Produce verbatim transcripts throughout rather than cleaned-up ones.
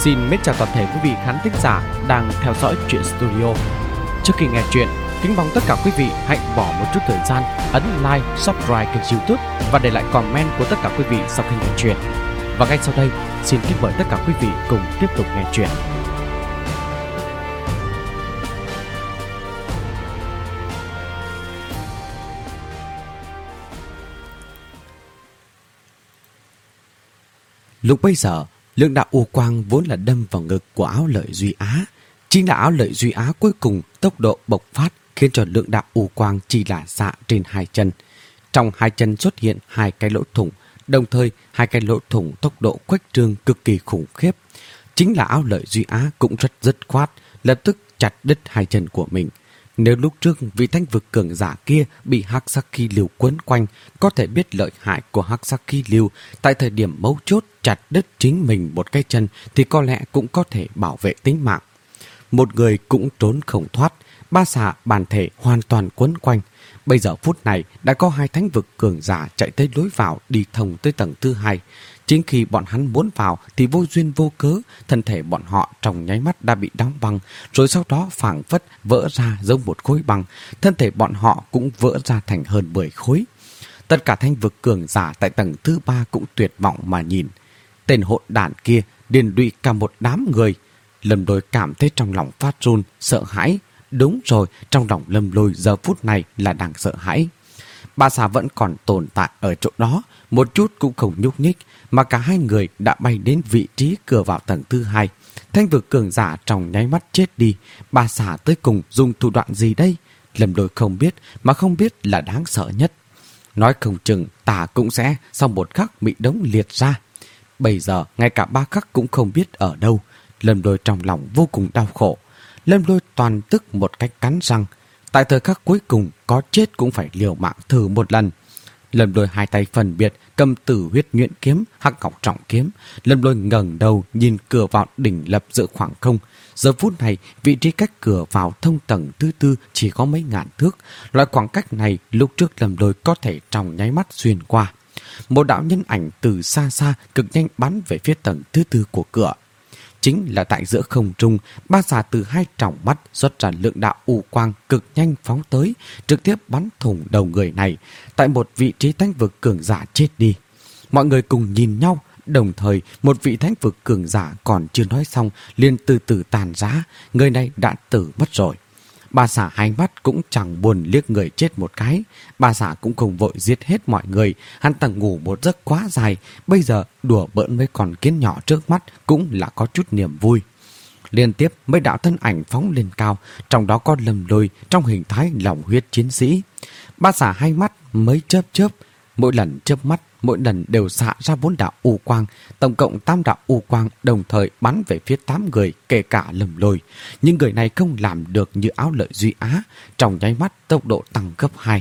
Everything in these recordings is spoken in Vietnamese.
Xin mến chào toàn thể quý vị khán thính giả đang theo dõi Truyện Studio. Trước khi nghe chuyện, kính mong tất cả quý vị hãy bỏ một chút thời gian ấn like, subscribe kênh YouTube và để lại comment của tất cả quý vị sau khi nghe chuyện. Và ngay sau đây, xin kính mời tất cả quý vị cùng tiếp tục nghe chuyện. Lúc bấy giờ, lượng đạo u quang vốn là đâm vào ngực của Áo Lợi Duy Á. Chính là Áo Lợi Duy Á cuối cùng tốc độ bộc phát khiến cho lượng đạo u quang chỉ là xạ trên hai chân. Trong hai chân xuất hiện hai cái lỗ thủng, đồng thời hai cái lỗ thủng tốc độ khuếch trương cực kỳ khủng khiếp. Chính là Áo Lợi Duy Á cũng rất dứt khoát, lập tức chặt đứt hai chân của mình. Nếu lúc trước vị thánh vực cường giả kia bị Hắc Sắc Khí Lưu quấn quanh, có thể biết lợi hại của Hắc Sắc Khí Lưu, tại thời điểm mấu chốt chặt đứt chính mình một cái chân thì có lẽ cũng có thể bảo vệ tính mạng. Một người cũng trốn không thoát, ba xà bản thể hoàn toàn quấn quanh. Bây giờ phút này đã có hai thánh vực cường giả chạy tới lối vào đi thông tới tầng thứ hai. Chính khi bọn hắn muốn vào thì vô duyên vô cớ, thân thể bọn họ trong nháy mắt đã bị đóng băng, rồi sau đó phảng phất vỡ ra giống một khối băng. Thân thể bọn họ cũng vỡ ra thành hơn mười khối. Tất cả thánh vực cường giả tại tầng thứ ba cũng tuyệt vọng mà nhìn. Tên hỗn đản kia điền lụy cả một đám người. Lâm Lôi cảm thấy trong lòng phát run, sợ hãi. Đúng rồi, trong lòng Lâm Lôi giờ phút này là đang sợ hãi. Ba xà vẫn còn tồn tại ở chỗ đó, một chút cũng không nhúc nhích, mà cả hai người đã bay đến vị trí cửa vào tầng thứ hai. Thanh vực cường giả trong nháy mắt chết đi. Ba xà tới cùng dùng thủ đoạn gì đây? Lâm Lôi không biết, mà không biết là đáng sợ nhất. Nói không chừng ta cũng sẽ sau một khắc bị đống liệt ra. Bây giờ ngay cả ba khắc cũng không biết ở đâu. Lâm Lôi trong lòng vô cùng đau khổ. Lâm Lôi toàn tức một cách cắn răng. Tại thời khắc cuối cùng có chết cũng phải liều mạng thử một lần. Lâm Lôi hai tay phân biệt cầm Tử Huyết Nhuyễn kiếm, Hắc Ngọc Trọng kiếm. Lâm Lôi ngẩng đầu nhìn cửa vào đỉnh lập giữa khoảng không. Giờ phút này vị trí cách cửa vào thông tầng thứ tư chỉ có mấy ngàn thước. Loại khoảng cách này lúc trước Lâm Lôi có thể trong nháy mắt xuyên qua. Một đạo nhân ảnh từ xa xa cực nhanh bắn về phía tầng thứ tư của cửa. Chính là tại giữa không trung, ba xà từ hai tròng mắt xuất ra lượng đạo u quang cực nhanh phóng tới, trực tiếp bắn thủng đầu người này, tại một vị trí thánh vực cường giả chết đi. Mọi người cùng nhìn nhau, đồng thời một vị thánh vực cường giả còn chưa nói xong liền từ từ tàn rã, người này đã tử mất rồi. Ba xà hai mắt cũng chẳng buồn liếc người chết một cái. Ba xà cũng không vội giết hết mọi người. Hắn ta ngủ một giấc quá dài. Bây giờ đùa bỡn với con kiến nhỏ trước mắt cũng là có chút niềm vui. Liên tiếp mấy đạo thân ảnh phóng lên cao, trong đó có Lâm Lôi trong hình thái lòng huyết chiến sĩ. Ba xà hai mắt mới chớp chớp, mỗi lần chớp mắt mỗi lần đều xạ ra bốn đạo u quang, tổng cộng tám đạo u quang đồng thời bắn về phía tám người, kể cả Lâm Lôi. Nhưng người này không làm được như Áo Lợi Duy Á, trong nháy mắt tốc độ tăng gấp hai.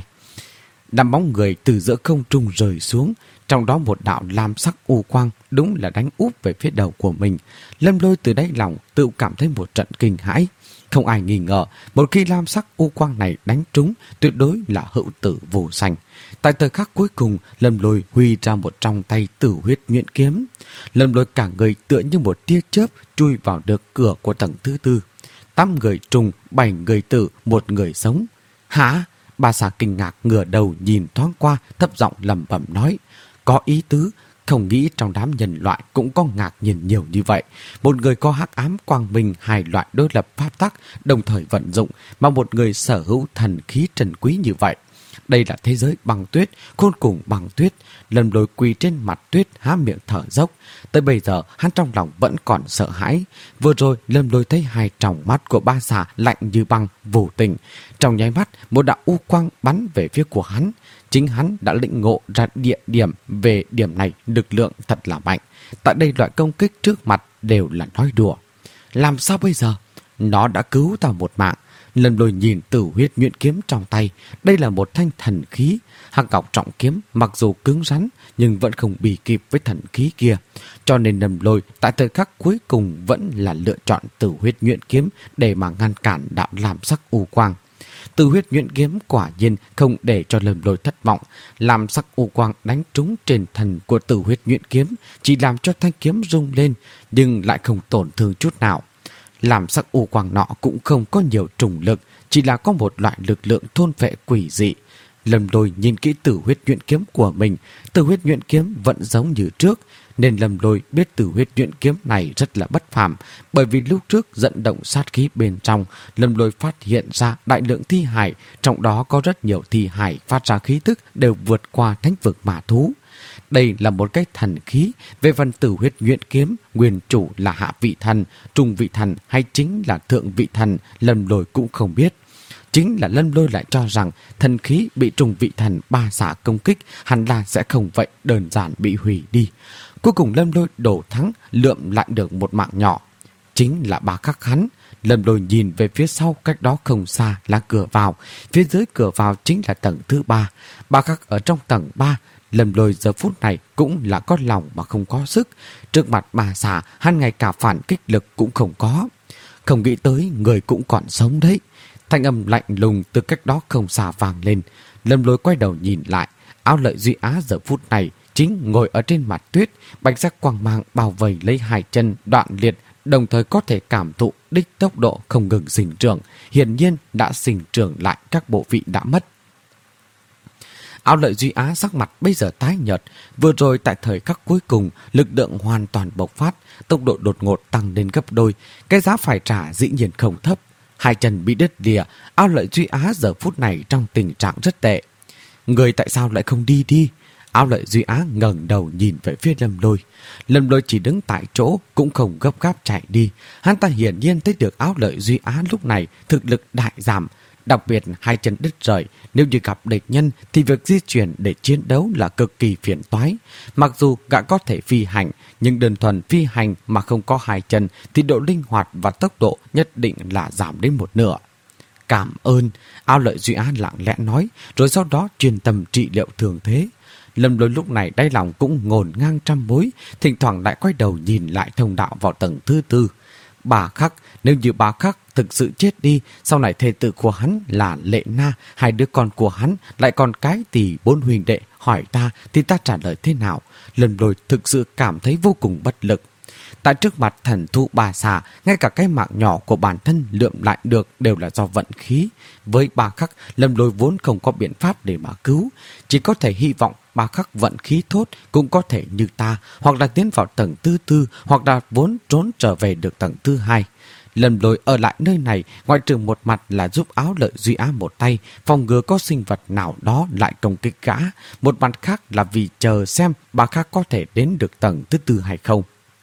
Đám bóng người từ giữa không trung rơi xuống, trong đó một đạo lam sắc u quang đúng là đánh úp về phía đầu của mình. Lâm Lôi từ đáy lòng tự cảm thấy một trận kinh hãi. Không ai nghi ngờ, một khi lam sắc u quang này đánh trúng, tuyệt đối là hữu tử vô sanh. Tại thời khắc cuối cùng, Lâm Lôi huy ra một trong tay Tử Huyết Nhuyễn kiếm. Lâm Lôi cả người tựa như một tia chớp chui vào được cửa của tầng thứ tư. Tám người trùng, bảy người tử, một người sống. Hả? Ba xà kinh ngạc ngửa đầu nhìn thoáng qua, thấp giọng lẩm bẩm nói. Có ý tứ, không nghĩ trong đám nhân loại cũng có ngạc nhiên nhiều như vậy. Một người có hắc ám quang minh hai loại đối lập pháp tắc đồng thời vận dụng, mà một người sở hữu thần khí trần quý như vậy. Đây là thế giới băng tuyết, khôn cùng băng tuyết. Lâm Lôi quỳ trên mặt tuyết há miệng thở dốc. Tới bây giờ hắn trong lòng vẫn còn sợ hãi. Vừa rồi Lâm Lôi thấy hai tròng mắt của ba xà lạnh như băng, vô tình. Trong nháy mắt một đạo u quang bắn về phía của hắn. Chính hắn đã lĩnh ngộ ra địa điểm về điểm này lực lượng thật là mạnh. Tại đây loại công kích trước mặt đều là nói đùa. Làm sao bây giờ? Nó đã cứu ta một mạng. Lâm Lôi nhìn Tử Huyết Nhuyễn kiếm trong tay. Đây là một thanh thần khí. Hắc Ngọc Trọng kiếm mặc dù cứng rắn nhưng vẫn không bì kịp với thần khí kia. Cho nên Lâm Lôi tại thời khắc cuối cùng vẫn là lựa chọn Tử Huyết Nhuyễn kiếm để mà ngăn cản đạo lam sắc u quang. Tử huyết nhuyễn kiếm quả nhiên không để cho Lâm Lôi thất vọng. Làm sắc u quang đánh trúng trên thân của tử huyết nhuyễn kiếm, chỉ làm cho thanh kiếm rung lên, nhưng lại không tổn thương chút nào. Làm sắc u quang nọ cũng không có nhiều trùng lực, chỉ là có một loại lực lượng thôn phệ quỷ dị. Lâm Lôi nhìn kỹ tử huyết nhuyễn kiếm của mình, tử huyết nhuyễn kiếm vẫn giống như trước, nên Lâm Lôi biết tử huyết nhuyễn kiếm này rất là bất phàm, bởi vì lúc trước dẫn động sát khí bên trong, Lâm Lôi phát hiện ra đại lượng thi hải, trong đó có rất nhiều thi hải phát ra khí tức đều vượt qua thánh vực ma thú. Đây là một cái thần khí. Về phần tử huyết nhuyễn kiếm, nguyên chủ là hạ vị thần, trung vị thần hay chính là thượng vị thần, Lâm Lôi cũng không biết. Chính là Lâm Lôi lại cho rằng thần khí bị trùng vị thần ba xạ công kích hẳn là sẽ không vậy đơn giản bị hủy đi. Cuối cùng Lâm Lôi đổ thắng, lượm lại được một mạng nhỏ. Chính là Bá Khắc hắn. Lâm Lôi nhìn về phía sau, cách đó không xa là cửa vào. Phía dưới cửa vào chính là tầng thứ ba. Bá Khắc ở trong tầng ba. Lâm Lôi giờ phút này cũng là có lòng mà không có sức. Trước mặt bà xà, hắn ngay cả phản kích lực cũng không có. Không nghĩ tới người cũng còn sống đấy. Thanh âm lạnh lùng từ cách đó không xa vang lên. Lâm Lôi quay đầu nhìn lại. Áo Lợi Duy Á giờ phút này chính ngồi ở trên mặt tuyết, bạch sắc quang mang bao vây lấy hai chân đoạn liệt, đồng thời có thể cảm thụ đích tốc độ không ngừng sinh trưởng, hiển nhiên đã sinh trưởng lại các bộ vị đã mất. Áo Lợi Duy Á sắc mặt bây giờ tái nhợt, vừa rồi tại thời khắc cuối cùng, lực lượng hoàn toàn bộc phát, tốc độ đột ngột tăng lên gấp đôi, cái giá phải trả dĩ nhiên không thấp. Hai chân bị đứt lìa, Áo Lợi Duy Á giờ phút này trong tình trạng rất tệ. Người tại sao lại không đi đi? Áo Lợi Duy Á ngẩng đầu nhìn về phía Lâm Lôi. Lâm Lôi chỉ đứng tại chỗ, cũng không gấp gáp chạy đi. Hắn ta hiển nhiên thấy được Áo Lợi Duy Á lúc này thực lực đại giảm. Đặc biệt hai chân đứt rời, nếu như gặp địch nhân thì việc di chuyển để chiến đấu là cực kỳ phiền toái. Mặc dù gã có thể phi hành, nhưng đơn thuần phi hành mà không có hai chân thì độ linh hoạt và tốc độ nhất định là giảm đến một nửa. Cảm ơn, Áo Lợi Duy Á lặng lẽ nói, rồi sau đó chuyên tâm trị liệu thường thế. Lâm Lôi lúc này đáy lòng cũng ngổn ngang trăm mối, thỉnh thoảng lại quay đầu nhìn lại thông đạo vào tầng thứ tư. Bà Khắc, nếu như bà Khắc thực sự chết đi, sau này thê tử của hắn là Lệ Na, hai đứa con của hắn lại còn cái tỷ bốn huynh đệ hỏi ta thì ta trả lời thế nào? Lâm Lôi thực sự cảm thấy vô cùng bất lực. Tại trước mặt thần thú bà xà, ngay cả cái mạng nhỏ của bản thân lượm lại được đều là do vận khí. Với Bà Khắc, Lâm Lôi vốn không có biện pháp để mà cứu, chỉ có thể hy vọng Bà Khắc vận khí tốt, cũng có thể như ta, hoặc là tiến vào tầng thứ tư, hoặc là vốn trốn trở về được tầng thứ hai. Lâm Lôi ở lại nơi này, ngoại trừ một mặt là giúp Áo Lợi Duy Á một tay, phòng ngừa có sinh vật nào đó lại công kích gã, một mặt khác là vì chờ xem Bà Khắc có thể đến được tầng thứ tư hay không.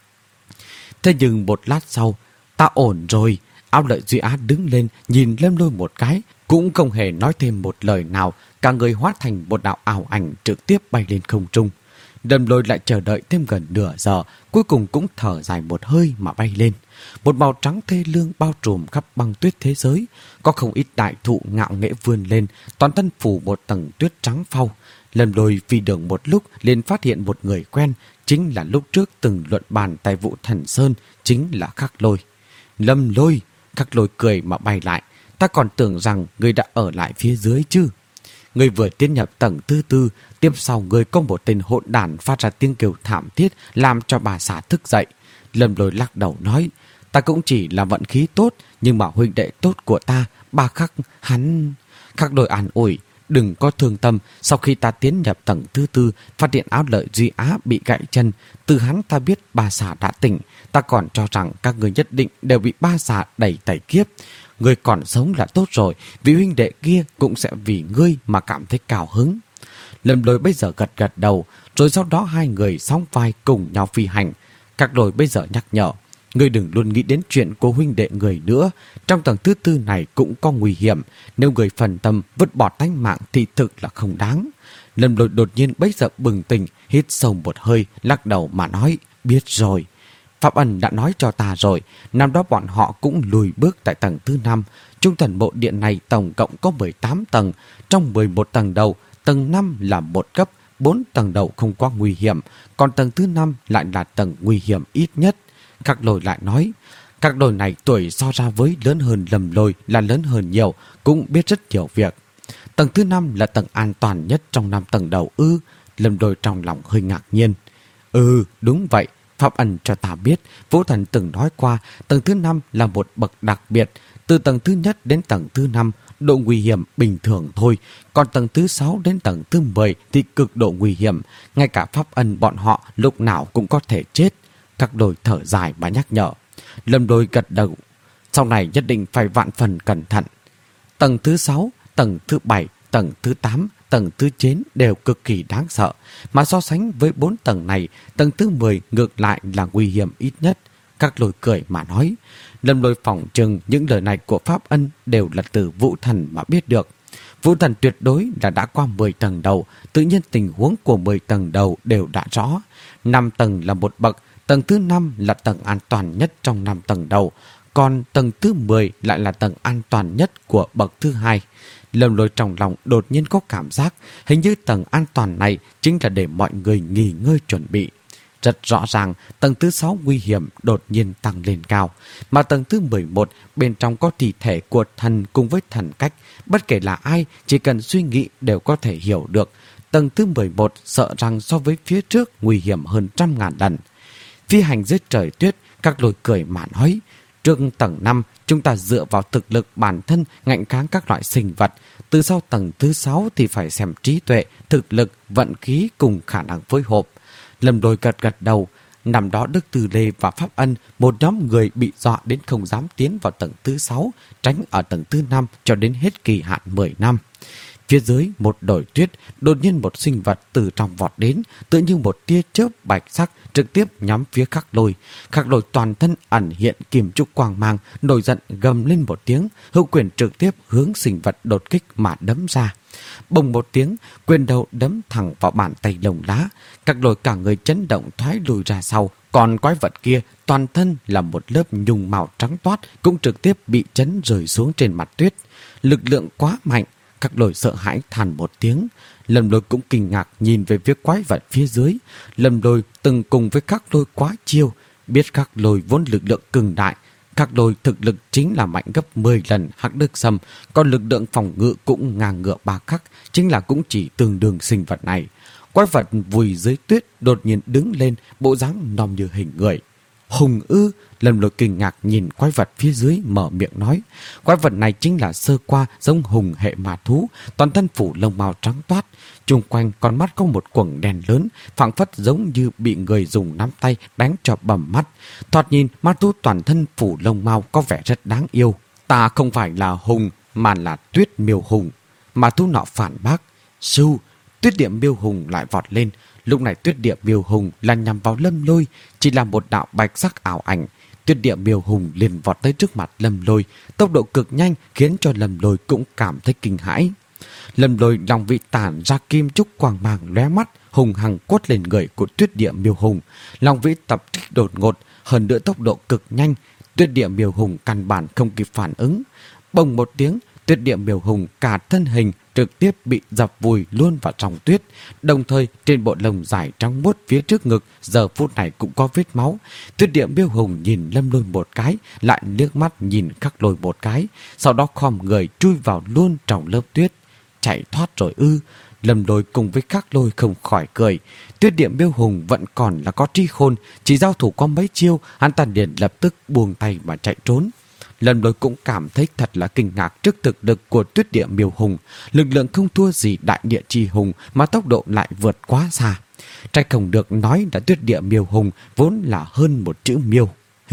Thế nhưng một lát sau, ta ổn rồi. Áo Lợi Duy Á đứng lên nhìn Lâm Lôi một cái, cũng không hề nói thêm một lời nào, cả người hóa thành một đạo ảo ảnh trực tiếp bay lên không trung. Lâm Lôi lại chờ đợi thêm gần nửa giờ, cuối cùng cũng thở dài một hơi mà bay lên. Một màu trắng thê lương bao trùm khắp băng tuyết thế giới, có không ít đại thụ ngạo nghễ vươn lên, toàn thân phủ một tầng tuyết trắng phau. Lâm Lôi phi đường một lúc liền phát hiện một người quen, chính là lúc trước từng luận bàn tại Vũ Thần Sơn, chính là Khắc Lôi. Lâm Lôi, Khắc Lôi cười mà bay lại, ta còn tưởng rằng người đã ở lại phía dưới chứ. Người vừa tiến nhập tầng thứ tư, tiếp sau người có một tên hỗn đản phát ra tiếng kêu thảm thiết làm cho bà xã thức dậy. Lâm Lôi lắc đầu nói, ta cũng chỉ là vận khí tốt, nhưng mà huynh đệ tốt của ta, Bà Khắc, hắn... Khắc Lôi an ủi, đừng có thương tâm, sau khi ta tiến nhập tầng thứ tư, phát hiện Áo Lợi Duy Á bị gãy chân, từ hắn ta biết bà xã đã tỉnh, ta còn cho rằng các người nhất định đều bị ba xã đẩy tẩy kiếp. Người còn sống là tốt rồi, vì huynh đệ kia cũng sẽ vì ngươi mà cảm thấy cao hứng. Lâm Lôi bây giờ gật gật đầu, rồi sau đó hai người sóng vai cùng nhau phi hành. Các Lôi bây giờ nhắc nhở, ngươi đừng luôn nghĩ đến chuyện của huynh đệ người nữa, trong tầng thứ tư này cũng có nguy hiểm, nếu người phần tâm vứt bỏ tánh mạng thì thực là không đáng. Lâm Lôi đột nhiên bây giờ bừng tỉnh, hít sâu một hơi, lắc đầu mà nói, biết rồi. Pháp Ân đã nói cho ta rồi, năm đó bọn họ cũng lùi bước tại tầng thứ năm. Trung thần bộ điện này tổng cộng có mười tám tầng, trong mười một tầng đầu, tầng năm là một cấp, bốn tầng đầu không quá nguy hiểm, còn tầng thứ năm lại là tầng nguy hiểm ít nhất. Khắc Lôi lại nói, Các đôi này tuổi so ra với lớn hơn Lâm Lôi là lớn hơn nhiều, cũng biết rất nhiều việc. Tầng thứ năm là tầng an toàn nhất trong năm tầng đầu ư? Lâm Lôi trong lòng hơi ngạc nhiên. Ừ, đúng vậy. Pháp Ân cho ta biết, Vũ Thần từng nói qua, tầng thứ năm là một bậc đặc biệt. Từ tầng thứ nhất đến tầng thứ năm, độ nguy hiểm bình thường thôi. Còn tầng thứ sáu đến tầng thứ mười thì cực độ nguy hiểm. Ngay cả Pháp Ân bọn họ lúc nào cũng có thể chết. Các đôi thở dài mà nhắc nhở. Lâm Lôi gật đầu. Sau này nhất định phải vạn phần cẩn thận. Tầng thứ sáu, tầng thứ bảy, tầng thứ tám, tầng thứ chín đều cực kỳ đáng sợ. Mà so sánh với bốn tầng này, tầng thứ mười ngược lại là nguy hiểm ít nhất. Các Lôi cười mà nói. Lâm Lôi phỏng chừng những lời này của Pháp Ân đều là từ Vũ Thần mà biết được. Vũ Thần tuyệt đối là đã qua mười tầng đầu, tự nhiên tình huống của mười tầng đầu đều đã rõ. năm tầng là một bậc, tầng thứ năm là tầng an toàn nhất trong năm tầng đầu, còn tầng thứ mười lại là tầng an toàn nhất của bậc thứ hai. Lâm Lôi trong lòng đột nhiên có cảm giác hình như tầng an toàn này chính là để mọi người nghỉ ngơi chuẩn bị. Rất rõ ràng, tầng thứ sáu nguy hiểm đột nhiên tăng lên cao, mà tầng thứ mười một bên trong có thi thể của thần cùng với thần cách. Bất kể là ai, chỉ cần suy nghĩ đều có thể hiểu được. Tầng thứ mười một sợ rằng so với phía trước nguy hiểm hơn trăm ngàn lần. Phi hành dưới trời tuyết, Các Lôi cười mà nói. Trước tầng năm, chúng ta dựa vào thực lực bản thân ngạnh kháng các loại sinh vật. Từ sau tầng thứ sáu thì phải xem trí tuệ, thực lực, vận khí cùng khả năng phối hợp. Lâm Lôi gật gật đầu. Năm đó Đức Từ Lê và Pháp Ân, một nhóm người bị dọa đến không dám tiến vào tầng thứ sáu, tránh ở tầng thứ năm cho đến hết kỳ hạn mười năm. Phía dưới một đồi tuyết, đột nhiên một sinh vật từ trong vọt đến, tự như một tia chớp bạch sắc trực tiếp nhắm phía Khắc Lôi. Khắc Lôi toàn thân ẩn hiện kim trúc quang mang, nổi giận gầm lên một tiếng, hữu quyền trực tiếp hướng sinh vật đột kích mà đấm ra. Bùng một tiếng, quyền đầu đấm thẳng vào bàn tay lồng lá. Khắc Lôi cả người chấn động thoái lùi ra sau. Còn quái vật kia toàn thân là một lớp nhung màu trắng toát, cũng trực tiếp bị chấn rơi xuống trên mặt tuyết. Lực lượng quá mạnh. Khắc Lôi sợ hãi than một tiếng. Lâm Lôi cũng kinh ngạc nhìn về phía quái vật phía dưới. Lâm Lôi từng cùng với Khắc Lôi quá chiêu, biết Khắc Lôi vốn lực lượng cường đại. Khắc Lôi thực lực chính là mạnh gấp mười lần Hắc Đức Sâm, còn lực lượng phòng ngự cũng ngang ngựa ba khắc, chính là cũng chỉ tương đương sinh vật này. Quái vật vùi dưới tuyết đột nhiên đứng lên, bộ dáng nòm như hình người. Hùng ư? Lâm Lôi kinh ngạc nhìn quái vật phía dưới mở miệng nói. Quái vật này chính là sơ qua giống hùng hệ ma thú, toàn thân phủ lông màu trắng toát, chung quanh con mắt có một quầng đèn lớn, phảng phất giống như bị người dùng nắm tay đánh cho bầm mắt. Thoạt nhìn ma thú toàn thân phủ lông màu có vẻ rất đáng yêu. Ta không phải là hùng mà là Tuyết Miêu Hùng. Ma thú nọ phản bác. Sư, Tuyết Địa Miêu Hùng lại vọt lên. Lúc này Tuyết Địa Miêu Hùng là nhằm vào Lâm Lôi, chỉ là một đạo bạch sắc ảo ảnh. Tuyết Địa Miêu Hùng liền vọt tới trước mặt Lâm Lôi, tốc độ cực nhanh khiến cho Lâm Lôi cũng cảm thấy kinh hãi. Lâm Lôi lòng vị tản ra kim trúc quang mang lóe mắt, hùng hằng quất lên người của Tuyết Địa Miêu Hùng. Lòng vĩ tập kích đột ngột, hơn nữa tốc độ cực nhanh, Tuyết Địa Miêu Hùng căn bản không kịp phản ứng. Bồng một tiếng, Tuyết Địa Miêu Hùng cả thân hình trực tiếp bị dập vùi luôn vào trong tuyết, đồng thời trên bộ lông dài trắng muốt phía trước ngực giờ phút này cũng có vết máu. Tuyết Địa Miêu Hùng nhìn Lâm Lôi một cái, lại liếc mắt nhìn Khắc Lôi một cái, sau đó khom người chui vào luôn trong lớp tuyết. Chạy thoát rồi ư? Lâm Lôi cùng với Khắc Lôi không khỏi cười. Tuyết Địa Miêu Hùng vẫn còn là có trí khôn, chỉ giao thủ có mấy chiêu, hắn ta liền lập tức buông tay mà chạy trốn. Lâm Lôi cũng cảm thấy thật là kinh ngạc trước thực lực của Tuyết Địa Miêu Hùng. Lực lượng không thua gì Đại Địa Chi Hùng mà tốc độ lại vượt quá xa. Trách không được nói là Tuyết Địa Miêu Hùng vốn là hơn một chữ miêu.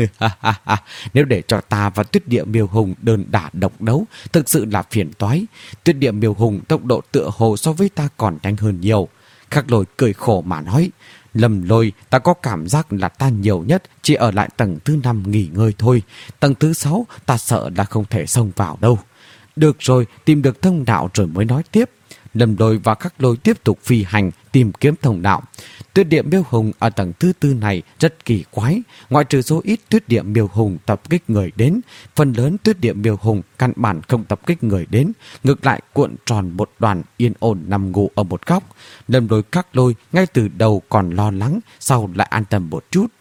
Nếu để cho ta và Tuyết Địa Miêu Hùng đơn đả độc đấu, thực sự là phiền toái. Tuyết Địa Miêu Hùng tốc độ tựa hồ so với ta còn nhanh hơn nhiều. Khắc Lôi cười khổ mà nói. Lâm Lôi, ta có cảm giác là ta nhiều nhất chỉ ở lại tầng thứ năm nghỉ ngơi thôi. Tầng thứ sáu ta sợ là không thể xông vào đâu. Được rồi, tìm được thông đạo rồi mới nói tiếp. Lâm Lôi và Khắc Lôi tiếp tục phi hành tìm kiếm thông đạo. Tuyết Địa Miêu Hùng ở tầng thứ tư này rất kỳ quái. Ngoại trừ số ít Tuyết Địa Miêu Hùng tập kích người đến, phần lớn Tuyết Địa Miêu Hùng căn bản không tập kích người đến, ngược lại cuộn tròn một đoàn yên ổn nằm ngủ ở một góc. Lâm Lôi Khắc Lôi ngay từ đầu còn lo lắng, sau lại an tâm một chút.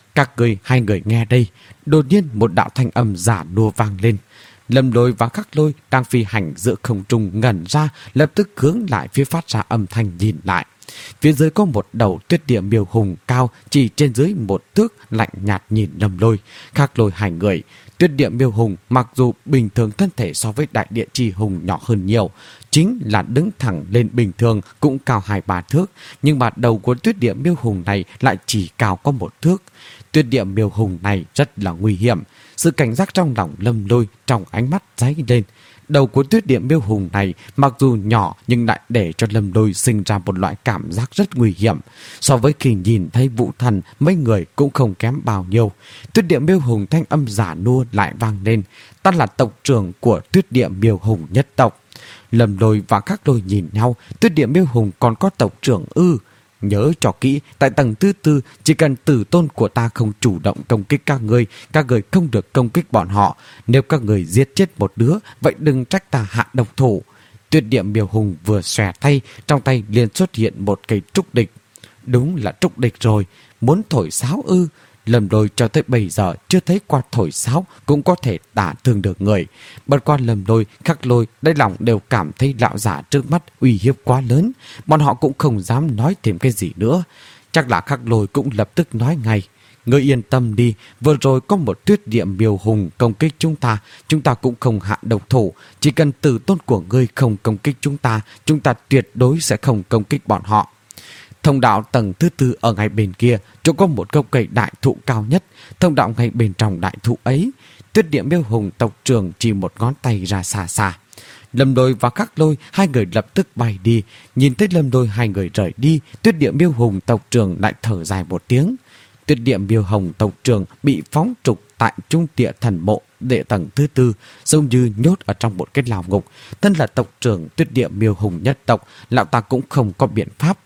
Các người hai người nghe đây. Đột nhiên một đạo thanh âm giả nua vang lên. Lâm Lôi và Khắc Lôi đang phi hành giữa không trung ngẩn ra, lập tức hướng lại phía phát ra âm thanh nhìn lại. Phía dưới có một đầu tuyết địa miêu hùng cao chỉ trên dưới một thước, lạnh nhạt nhìn Lâm Lôi, Khắc Lôi hai người. Tuyết địa miêu hùng mặc dù bình thường thân thể so với đại địa chi hùng nhỏ hơn nhiều, chính là đứng thẳng lên bình thường cũng cao hai ba thước, nhưng mà đầu của tuyết địa miêu hùng này lại chỉ cao có một thước. Tuyết địa miêu hùng này rất là nguy hiểm. Sự cảnh giác trong lòng Lâm Lôi trong ánh mắt dấy lên. Đầu của tuyết địa miêu hùng này mặc dù nhỏ nhưng lại để cho Lâm Lôi sinh ra một loại cảm giác rất nguy hiểm. So với khi nhìn thấy Vũ Thần, mấy người cũng không kém bao nhiêu. Tuyết địa miêu hùng thanh âm giả nua lại vang lên. Ta là tộc trưởng của tuyết địa miêu hùng nhất tộc. Lâm Lôi và Khắc Lôi nhìn nhau. Tuyết địa miêu hùng còn có tộc trưởng ư? Nhớ cho kỹ, tại tầng thứ tư, chỉ cần tử tôn của ta không chủ động công kích các người, các người không được công kích bọn họ. Nếu các người giết chết một đứa, vậy đừng trách ta hạ độc thủ. Tuyết địa miêu hùng vừa xòe tay, trong tay liền xuất hiện một cây trúc địch. Đúng là trúc địch rồi, muốn thổi sáo ư? Lâm Lôi cho tới bây giờ chưa thấy qua thổi sáo cũng có thể đả thương được người. Bất qua Lâm Lôi, Khắc Lôi đáy lòng đều cảm thấy lão giả trước mắt uy hiếp quá lớn. Bọn họ cũng không dám nói thêm cái gì nữa. Chắc là Khắc Lôi cũng lập tức nói ngay. Ngươi yên tâm đi, vừa rồi có một tuyết địa miêu hùng công kích chúng ta, chúng ta cũng không hạ độc thủ. Chỉ cần tử tôn của ngươi không công kích chúng ta, chúng ta tuyệt đối sẽ không công kích bọn họ. Thông đạo tầng thứ tư ở ngay bên kia, chỗ có một gốc cây đại thụ cao nhất. Thông đạo ngay bên trong đại thụ ấy, tuyết địa miêu hùng tộc trưởng chỉ một ngón tay ra xa xa. Lâm Lôi và Khắc Lôi hai người lập tức bay đi. Nhìn thấy Lâm Lôi hai người rời đi, tuyết địa miêu hùng tộc trưởng lại thở dài một tiếng. Tuyết địa miêu hùng tộc trưởng bị phóng trục tại trung địa thần mộ địa tầng thứ tư, giống như nhốt ở trong một cái lao ngục. Thân là tộc trưởng tuyết địa miêu hùng nhất tộc, lão ta cũng không có biện pháp.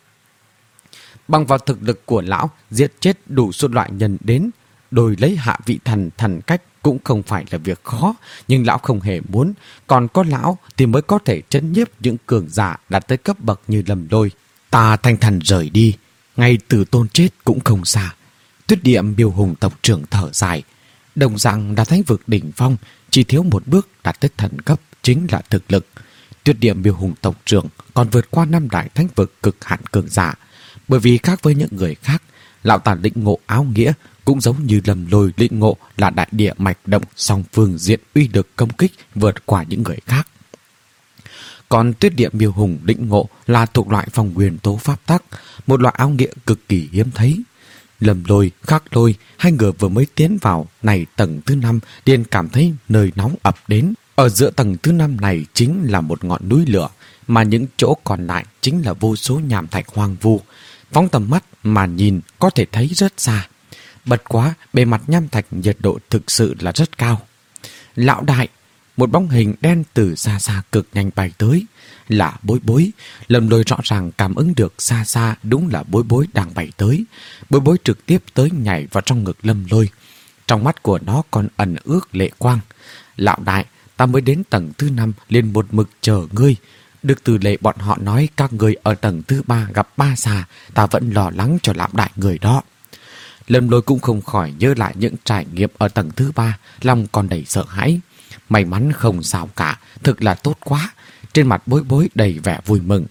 Bằng vào thực lực của lão, giết chết đủ số loại nhân đến, đổi lấy hạ vị thần thần cách cũng không phải là việc khó, nhưng lão không hề muốn. Còn có lão thì mới có thể trấn nhiếp những cường giả đạt tới cấp bậc như Lâm Lôi. Ta thanh thần rời đi, ngay từ tôn chết cũng không xa. Tuyết địa miêu hùng tộc trưởng thở dài. Đồng dạng là thánh vực đỉnh phong, chỉ thiếu một bước đạt tới thần cấp chính là thực lực. Tuyết địa miêu hùng tộc trưởng còn vượt qua năm đại thánh vực cực hạn cường giả. Bởi vì khác với những người khác, lão ta lĩnh ngộ áo nghĩa cũng giống như Lâm Lôi lĩnh ngộ là đại địa mạch động song phương diện uy lực công kích vượt qua những người khác. Còn tuyết địa miêu hùng lĩnh ngộ là thuộc loại phong nguyên tố pháp tắc, một loại áo nghĩa cực kỳ hiếm thấy. Lâm Lôi, Khắc Lôi, hai người vừa mới tiến vào này tầng thứ năm liền cảm thấy nơi nóng ập đến. Ở giữa tầng thứ năm này chính là một ngọn núi lửa, mà những chỗ còn lại chính là vô số nham thạch hoang vu. Phóng tầm mắt mà nhìn có thể thấy rất xa. Bật quá, bề mặt nham thạch nhiệt độ thực sự là rất cao. Lão đại, một bóng hình đen từ xa xa cực nhanh bay tới. Là Bối Bối. Lâm Lôi rõ ràng cảm ứng được xa xa đúng là Bối Bối đang bay tới. Bối Bối trực tiếp tới nhảy vào trong ngực Lâm Lôi. Trong mắt của nó còn ẩn ước lệ quang. Lão đại, ta mới đến tầng thứ năm liền một mực chờ ngươi. Được từ lệ bọn họ nói các người ở tầng thứ ba gặp ba xà, ta vẫn lo lắng cho lão đại người đó. Lâm Lôi cũng không khỏi nhớ lại những trải nghiệm ở tầng thứ ba, lòng còn đầy sợ hãi. May mắn không sao cả, thực là tốt quá. Trên mặt Bối Bối đầy vẻ vui mừng.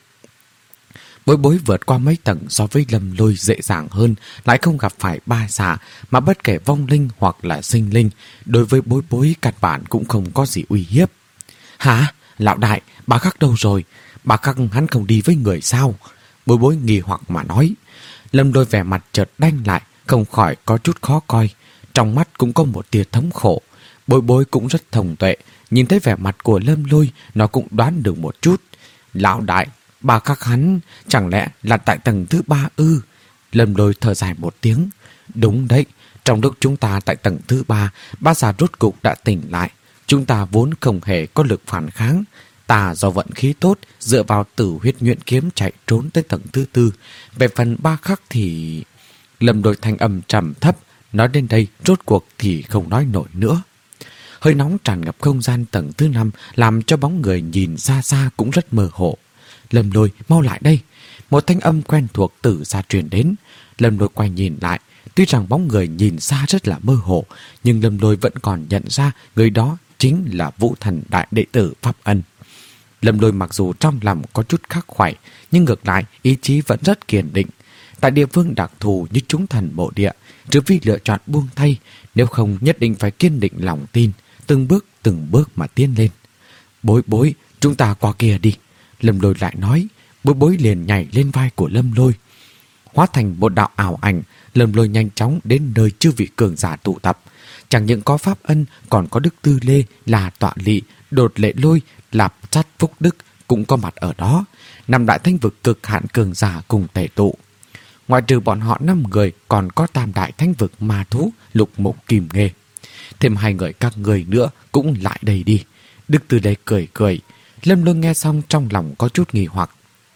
Bối Bối vượt qua mấy tầng so với Lâm Lôi dễ dàng hơn, lại không gặp phải ba xà, mà bất kể vong linh hoặc là sinh linh, đối với Bối Bối căn bản cũng không có gì uy hiếp. Hả? Lão đại, bà Khắc đâu rồi? Bà Khắc hắn không đi với người sao? Bối Bối nghi hoặc mà nói. Lâm Lôi vẻ mặt chợt đanh lại, không khỏi có chút khó coi. Trong mắt cũng có một tia thống khổ. Bối Bối cũng rất thông tuệ, nhìn thấy vẻ mặt của Lâm Lôi, nó cũng đoán được một chút. Lão đại, bà Khắc hắn chẳng lẽ là tại tầng thứ ba ư? Lâm Lôi thở dài một tiếng. Đúng đấy, trong lúc chúng ta tại tầng thứ ba, ba già rốt cục đã tỉnh lại. Chúng ta vốn không hề có lực phản kháng. Ta do vận khí tốt, dựa vào tử huyết nhuyễn kiếm chạy trốn tới tầng thứ tư. Về phần ba Khắc thì... Lâm Lôi thanh âm trầm thấp, nói đến đây rốt cuộc thì không nói nổi nữa. Hơi nóng tràn ngập không gian tầng thứ năm làm cho bóng người nhìn xa xa cũng rất mơ hồ. Lâm Lôi, mau lại đây. Một thanh âm quen thuộc từ xa truyền đến. Lâm Lôi quay nhìn lại, Tuy rằng bóng người nhìn xa rất là mơ hồ, nhưng Lâm Lôi vẫn còn nhận ra người đó chính là Vũ Thần đại đệ tử Pháp Ân. Lâm Lôi mặc dù trong lòng có chút khắc khoải, nhưng ngược lại ý chí vẫn rất kiên định. Tại địa phương đặc thù như chúng thần mộ địa, trừ phi lựa chọn buông tay, nếu không nhất định phải kiên định lòng tin, từng bước từng bước mà tiến lên. Bối bối, chúng ta qua kia đi. Lâm Lôi lại nói. Bối bối liền nhảy lên vai của Lâm Lôi. Hóa thành một đạo ảo ảnh, Lâm Lôi nhanh chóng đến nơi chư vị cường giả tụ tập. Chẳng những có Pháp Ân, còn có Đức Tư Lê, là Tọa Lị, Đột Lệ Lôi, Lạp Chắt Phúc Đức cũng có mặt ở đó. Năm đại thánh vực cực hạn cường giả cùng tề tụ. Ngoài trừ bọn họ năm người, còn có tam đại thánh vực ma thú, Lục Mục Kim Nghê. Thêm hai người các người nữa cũng lại đây đi. Đức Tư Lê cười cười. Lâm Lôi nghe xong trong lòng có chút nghi hoặc.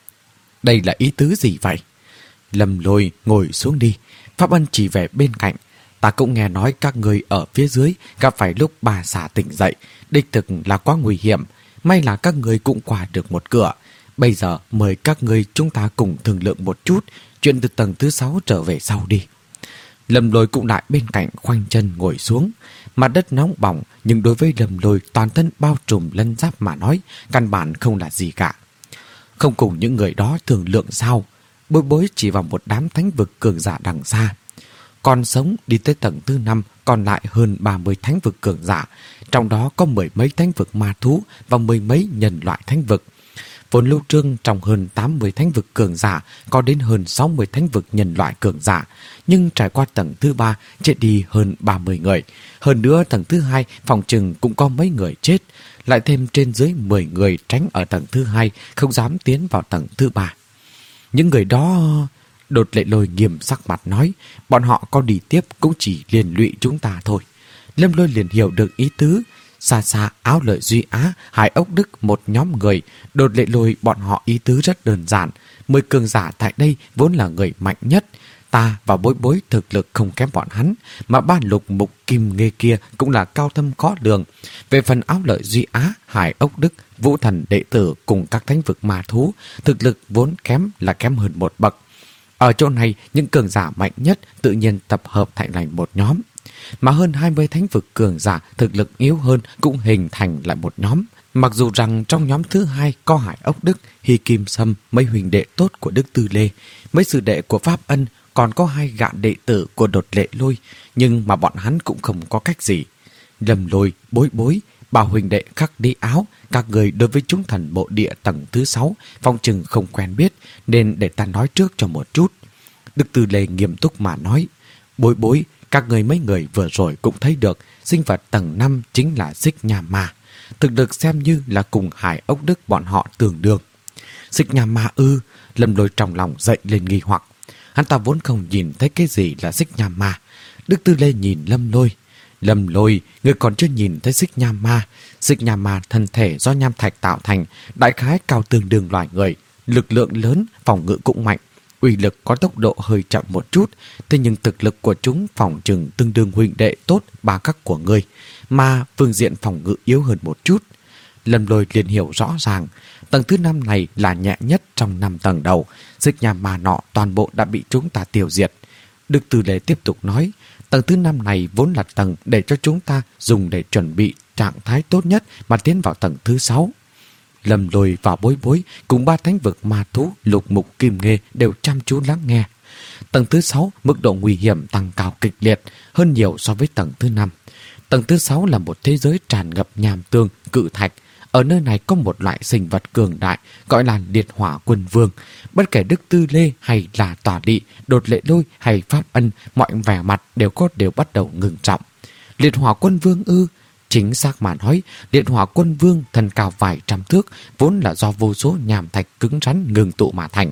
Đây là ý tứ gì vậy? Lâm Lôi ngồi xuống đi. Pháp Ân chỉ về bên cạnh. Ta cũng nghe nói các người ở phía dưới gặp phải lúc bà xã tỉnh dậy. Đích thực là quá nguy hiểm. May là các người cũng qua được một cửa. Bây giờ mời các người chúng ta cùng thương lượng một chút chuyện từ tầng thứ sáu trở về sau đi. Lâm Lôi cũng lại bên cạnh khoanh chân ngồi xuống. Mặt đất nóng bỏng, nhưng đối với Lâm Lôi toàn thân bao trùm lân giáp mà nói, căn bản không là gì cả. Không cùng những người đó thương lượng sao? Bối bối chỉ vào một đám thánh vực cường giả đằng xa. Còn sống đi tới tầng thứ năm, còn lại hơn ba mươi thánh vực cường giả. Trong đó có mười mấy thánh vực ma thú và mười mấy nhân loại thánh vực. Vốn lưu trương trong hơn tám mươi thánh vực cường giả, có đến hơn sáu mươi thánh vực nhân loại cường giả. Nhưng trải qua tầng thứ ba, chết đi hơn ba mươi người. Hơn nữa tầng thứ hai, phòng trừng cũng có mấy người chết. Lại thêm trên dưới mười người tránh ở tầng thứ hai, không dám tiến vào tầng thứ ba. Những người đó... Đột Lệ Lôi nghiêm sắc mặt nói, bọn họ có đi tiếp cũng chỉ liên lụy chúng ta thôi. Lâm Lôi liền hiểu được ý tứ. Xa xa Áo Lợi Duy Á, Hải Ốc Đức một nhóm người. Đột Lệ Lôi bọn họ ý tứ rất đơn giản. Mười cường giả tại đây vốn là người mạnh nhất. Ta và Bối Bối thực lực không kém bọn hắn, mà ba Lục Mục Kim Nghê kia cũng là cao thâm khó lường. Về phần Áo Lợi Duy Á, Hải Ốc Đức, Vũ Thần đệ tử cùng các thánh vực ma thú, thực lực vốn kém là kém hơn một bậc. Ở chỗ này, những cường giả mạnh nhất tự nhiên tập hợp thành thành một nhóm. Mà hơn hai mươi thánh vực cường giả thực lực yếu hơn cũng hình thành lại một nhóm. Mặc dù rằng trong nhóm thứ hai có Hải Ốc Đức, Hy Kim Sâm, mấy huỳnh đệ tốt của Đức Tư Lê, mấy sư đệ của Pháp Ân, còn có hai gạn đệ tử của Đột Lệ Lôi, nhưng mà bọn hắn cũng không có cách gì. Lâm Lôi, Bối Bối, bà huỳnh đệ Khắc Đi Áo, các người đối với chúng thần bộ địa tầng thứ sáu, phong trừng không quen biết, nên để ta nói trước cho một chút. Đức Tư Lê nghiêm túc mà nói, Bối Bối, các người mấy người vừa rồi cũng thấy được, sinh vật tầng năm chính là Xích Nha Ma. Thực lực xem như là cùng Hải Ốc Đức bọn họ tương đương. Xích Nha Ma ư? Lâm Lôi trong lòng dậy lên nghi hoặc. Hắn ta vốn không nhìn thấy cái gì là Xích Nha Ma. Đức Tư Lê nhìn Lâm Lôi. Lâm Lôi, người còn chưa nhìn thấy Xích Nha Ma. Xích Nha Ma thân thể do nham thạch tạo thành, đại khái cao tương đương loài người, lực lượng lớn, phòng ngự cũng mạnh. Uy lực có tốc độ hơi chậm một chút, thế nhưng thực lực của chúng phòng trừng tương đương huynh đệ tốt ba các của ngươi, mà phương diện phòng ngự yếu hơn một chút. Lâm Lôi liền hiểu rõ ràng, tầng thứ năm này là nhẹ nhất trong năm tầng đầu, Xích Nha Ma nọ toàn bộ đã bị chúng ta tiêu diệt. Đức Tư Lê tiếp tục nói, tầng thứ năm này vốn là tầng để cho chúng ta dùng để chuẩn bị trạng thái tốt nhất mà tiến vào tầng thứ sáu. Lâm Lôi và Bối Bối cùng ba thánh vực ma thú Lục Mục Kim Nghê đều chăm chú lắng nghe. Tầng thứ sáu mức độ nguy hiểm tăng cao kịch liệt hơn nhiều so với tầng thứ năm. Tầng thứ sáu là một thế giới tràn ngập nham tương, cự thạch. Ở nơi này có một loại sinh vật cường đại gọi là Liệt Hỏa Quân Vương. Bất kể Đức Tư Lê hay là Tòa Lị, Đột Lệ Lôi hay Pháp Ân, mọi vẻ mặt đều có đều bắt đầu ngừng trọng. Liệt Hỏa Quân Vương ư? Chính xác mà nói, Liệt Hỏa Quân Vương thân cao vài trăm thước, vốn là do vô số nham thạch cứng rắn ngừng tụ mà thành.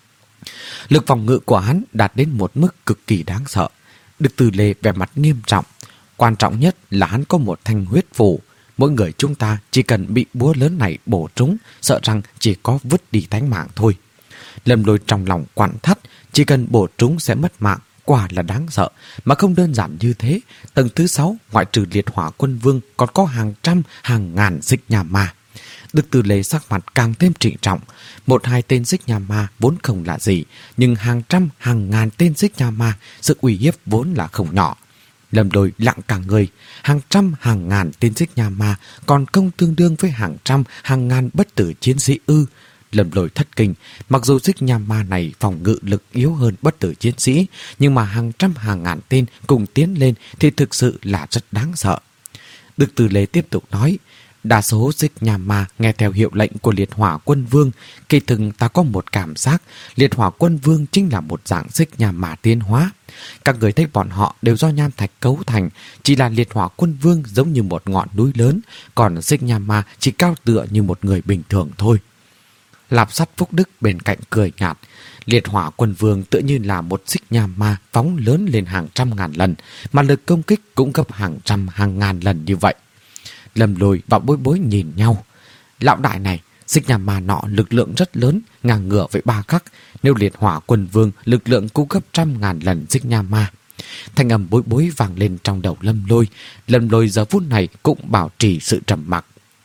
Lực phòng ngự của hắn đạt đến một mức cực kỳ đáng sợ. Đức Tư Lê vẻ mặt nghiêm trọng. Quan trọng nhất là hắn có một thanh huyết phù. Mỗi người chúng ta chỉ cần bị búa lớn này bổ trúng, sợ rằng chỉ có vứt đi tánh mạng thôi. Lâm Lôi trong lòng quặn thắt, chỉ cần bổ trúng sẽ mất mạng, quả là đáng sợ. Mà không đơn giản như thế, tầng thứ sáu ngoại trừ Liệt Hỏa Quân Vương còn có hàng trăm, hàng ngàn Xích Nha Ma. Đức Từ Lê sắc mặt càng thêm trịnh trọng. Một hai tên xích nha ma vốn không là gì, nhưng hàng trăm hàng ngàn tên xích nha ma, sự uy hiếp vốn là không nhỏ. Lâm Lôi lặng cả người. Hàng trăm hàng ngàn tên xích nha ma còn công tương đương với hàng trăm hàng ngàn bất tử chiến sĩ ư? Lâm Lôi thất kinh. Mặc dù xích nha ma này phòng ngự lực yếu hơn bất tử chiến sĩ, nhưng mà hàng trăm hàng ngàn tên cùng tiến lên thì thực sự là rất đáng sợ. Đức Từ Lê tiếp tục nói: đa số xích nha ma nghe theo hiệu lệnh của Liệt Hỏa Quân Vương. Kỳ thực ta có một cảm giác Liệt Hỏa Quân Vương chính là một dạng xích nha ma tiến hóa. Các người thấy bọn họ đều do nham thạch cấu thành, chỉ là Liệt Hỏa Quân Vương giống như một ngọn núi lớn, còn xích nha ma chỉ cao tựa như một người bình thường thôi. Lạp Sắt Phúc Đức bên cạnh cười nhạt. Liệt Hỏa Quân Vương tựa như là một xích nha ma phóng lớn lên hàng trăm ngàn lần, mà lực công kích cũng gấp hàng trăm hàng ngàn lần như vậy. Lâm Lôi và Bối Bối nhìn nhau. Lão đại này, xích nha ma nọ lực lượng rất lớn, ngang ngửa với ba khắc. Nếu Liệt Hỏa Quân Vương lực lượng cũng gấp trăm ngàn lần xích nha ma. Thanh âm Bối Bối vang lên trong đầu Lâm Lôi. Lâm Lôi giờ phút này cũng bảo trì sự trầm mặc.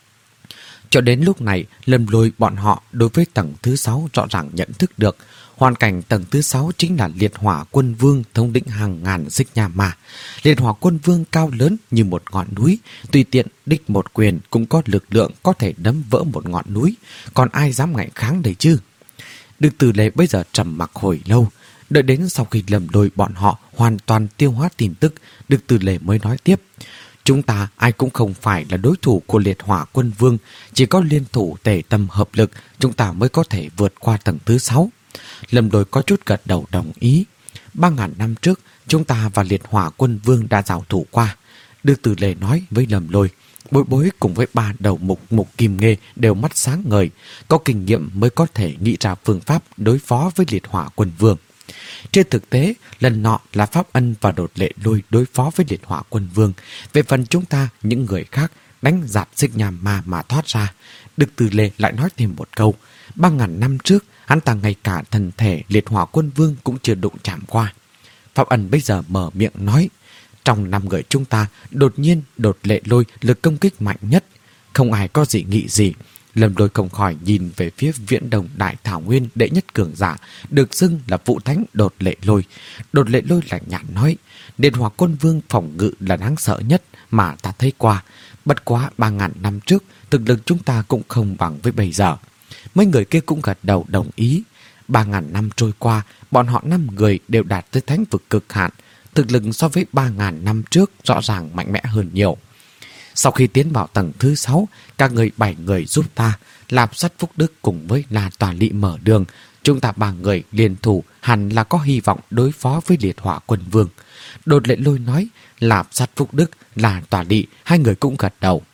Cho đến lúc này, Lâm Lôi bọn họ đối với tầng thứ sáu rõ ràng nhận thức được hoàn cảnh tầng thứ sáu chính là Liệt Hỏa Quân Vương thống lĩnh hàng ngàn xích nha ma. Liệt Hỏa Quân Vương cao lớn như một ngọn núi, tùy tiện đích một quyền cũng có lực lượng có thể đấm vỡ một ngọn núi, còn ai dám ngạnh kháng đây chứ? Đức Từ Lê bây giờ trầm mặc hồi lâu, đợi đến sau khi Lâm Lôi bọn họ hoàn toàn tiêu hóa tin tức, Đức Từ Lê mới nói tiếp: chúng ta ai cũng không phải là đối thủ của Liệt Hỏa Quân Vương, chỉ có liên thủ tề tâm hợp lực chúng ta mới có thể vượt qua tầng thứ sáu. Lâm Lôi có chút gật đầu đồng ý. Ba ngàn năm trước, chúng ta và Liệt Hỏa Quân Vương đã giao thủ qua. Đức Từ Lê nói với Lâm Lôi. Bối Bối cùng với ba đầu mục Mục Kim Nghê đều mắt sáng ngời, có kinh nghiệm mới có thể nghĩ ra phương pháp đối phó với Liệt Hỏa Quân Vương. Trên thực tế, lần nọ là Pháp Ân và Đột Lệ Lôi đối phó với Liệt Hỏa Quân Vương. Về phần chúng ta, những người khác đánh giạt xích nha ma mà thoát ra. Đức Từ Lê lại nói thêm một câu. Ba ngàn năm trước, hắn ta ngay cả thân thể Liệt Hỏa Quân Vương cũng chưa đụng chạm qua. Pháp Ân bây giờ mở miệng nói: trong năm người chúng ta, đột nhiên Đột Lệ Lôi lực công kích mạnh nhất. Không ai có dị nghị gì. Lâm Lôi không khỏi nhìn về phía Viễn Đồng Đại Thảo Nguyên đệ nhất cường giả, được xưng là Vũ Thánh Đột Lệ Lôi. Đột Lệ Lôi lạnh nhạt nói: Liệt Hỏa Quân Vương phòng ngự là đáng sợ nhất mà ta thấy qua. Bất quá ba ngàn năm trước, thực lực chúng ta cũng không bằng với bây giờ. Mấy người kia cũng gật đầu đồng ý. Ba ngàn năm trôi qua, bọn họ năm người đều đạt tới thánh vực cực hạn. Thực lực so với ba ngàn năm trước rõ ràng mạnh mẽ hơn nhiều. Sau khi tiến vào tầng thứ sáu, các người bảy người giúp ta, Lạp Sắt Phúc Đức cùng với La Tòa Lị mở đường. Chúng ta ba người liên thủ hẳn là có hy vọng đối phó với Liệt Hỏa Quân Vương. Đột Lệ Lôi nói. Lạp Sắt Phúc Đức, La Tòa Lị, hai người cũng gật đầu.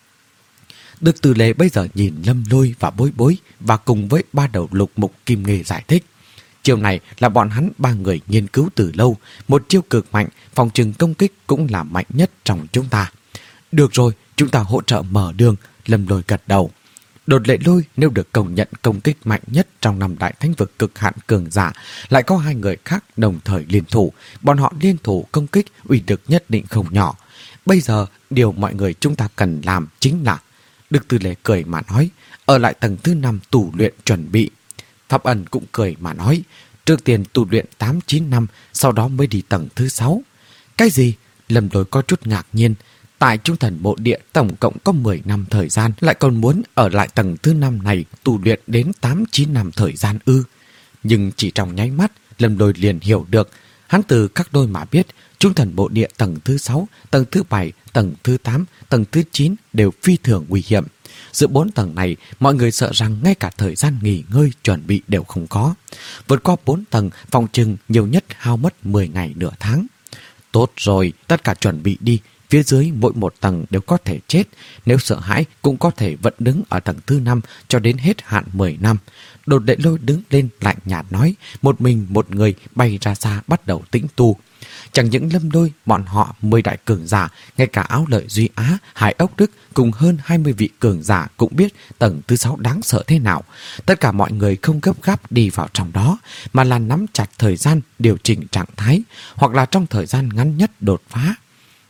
Đức Từ Lê bây giờ nhìn Lâm Lôi và Bối Bối và cùng với ba đầu lục Mục Kim Nghê giải thích. Chiều này là bọn hắn ba người nghiên cứu từ lâu, một chiêu cực mạnh, phòng trừng công kích cũng là mạnh nhất trong chúng ta. Được rồi, chúng ta hỗ trợ mở đường. Lâm Lôi gật đầu. Đột Lệ Lôi nếu được công nhận công kích mạnh nhất trong năm đại thánh vực cực hạn cường giả, lại có hai người khác đồng thời liên thủ, bọn họ liên thủ công kích uy lực nhất định không nhỏ. Bây giờ điều mọi người chúng ta cần làm chính là, Đức Từ Lê cười mà nói, ở lại tầng thứ năm tù luyện chuẩn bị. Pháp Ân cũng cười mà nói, trước tiên tù luyện tám chín năm, sau đó mới đi tầng thứ sáu. Cái gì? Lâm Lôi có chút ngạc nhiên. Tại Trung Thần Bộ Địa tổng cộng có mười năm thời gian, lại còn muốn ở lại tầng thứ năm này tù luyện đến tám chín năm thời gian ư? Nhưng chỉ trong nháy mắt, Lâm Lôi liền hiểu được. Hắn từ các đôi mà biết, Trung Thần Bộ Địa tầng thứ sáu, tầng thứ bảy, tầng thứ tám, tầng thứ chín đều phi thường nguy hiểm. Giữa bốn tầng này, mọi người sợ rằng ngay cả thời gian nghỉ ngơi chuẩn bị đều không có. Vượt qua bốn tầng, phòng trừng nhiều nhất hao mất mười ngày nửa tháng. Tốt rồi, tất cả chuẩn bị đi. Phía dưới mỗi một tầng đều có thể chết. Nếu sợ hãi cũng có thể vẫn đứng ở tầng thứ năm cho đến hết hạn mười năm. Đột Lệ Lôi đứng lên lạnh nhạt nói, một mình một người bay ra xa bắt đầu tĩnh tu. Chẳng những Lâm Lôi, bọn họ mười đại cường giả, ngay cả Áo Lợi Duy Á, Hải Ốc Đức cùng hơn hai mươi vị cường giả cũng biết tầng thứ sáu đáng sợ thế nào. Tất cả mọi người không gấp gáp đi vào trong đó, mà là nắm chặt thời gian điều chỉnh trạng thái, hoặc là trong thời gian ngắn nhất đột phá.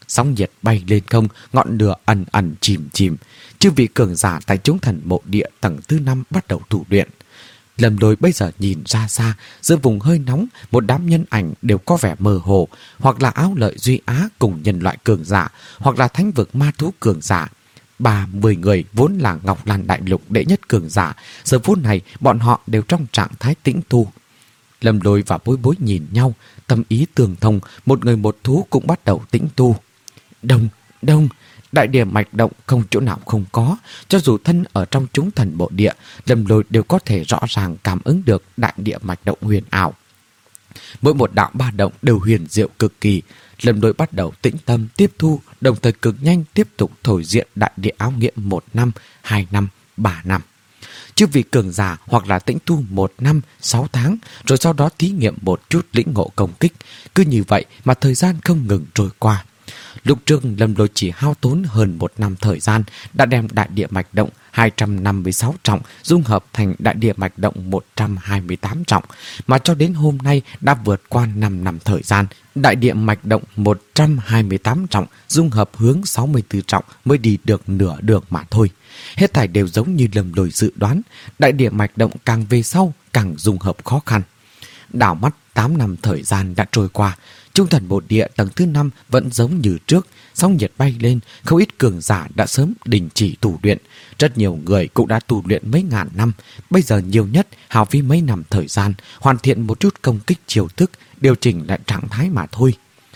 sóng nhiệt bay lên không, ngọn lửa ẩn ẩn chìm chìm. Chư vị cường giả tại chúng thần mộ địa tầng thứ năm bắt đầu tu luyện. Lâm Lôi bây giờ nhìn ra xa, giữa vùng hơi nóng, một đám nhân ảnh đều có vẻ mơ hồ, hoặc là Áo Lợi Duy Á cùng nhân loại cường giả, hoặc là thánh vực ma thú cường giả. Ba mười người vốn là Ngọc Lan Đại Lục đệ nhất cường giả, giờ phút này bọn họ đều trong trạng thái tĩnh tu. Lâm Lôi và Bối Bối nhìn nhau, tâm ý tương thông, một người một thú cũng bắt đầu tĩnh tu. Đông, đông, đại địa mạch động không chỗ nào không có, cho dù thân ở trong chúng thần bộ địa, Lâm Lôi đều có thể rõ ràng cảm ứng được đại địa mạch động huyền ảo. Mỗi một đạo ba động đều huyền diệu cực kỳ. Lâm Lôi bắt đầu tĩnh tâm tiếp thu, đồng thời cực nhanh tiếp tục thổi diện đại địa áo nghĩa một năm, hai năm, ba năm. Chứ vì cường giả hoặc là tĩnh tu một năm, sáu tháng, rồi sau đó thí nghiệm một chút lĩnh ngộ công kích. Cứ như vậy mà thời gian không ngừng trôi qua. Lúc trước Lâm Lôi chỉ hao tốn hơn một năm thời gian đã đem đại địa mạch động hai trăm năm mươi sáu trọng dung hợp thành đại địa mạch động một trăm hai mươi tám trọng, mà cho đến hôm nay đã vượt qua năm năm thời gian. Đại địa mạch động một trăm hai mươi tám trọng dung hợp hướng sáu mươi tư trọng mới đi được nửa đường mà thôi. Hết thảy đều giống như Lâm Lôi dự đoán, đại địa mạch động càng về sau càng dung hợp khó khăn. Đảo mắt tám năm thời gian đã trôi qua, Trung thần bộ địa tầng thứ năm vẫn giống như trước, sóng nhiệt bay lên, không ít cường giả đã sớm đình chỉ tu luyện. Rất nhiều người cũng đã tu luyện mấy ngàn năm, bây giờ nhiều nhất hao phí mấy năm thời gian, hoàn thiện một chút công kích chiêu thức, điều chỉnh lại trạng thái mà thôi.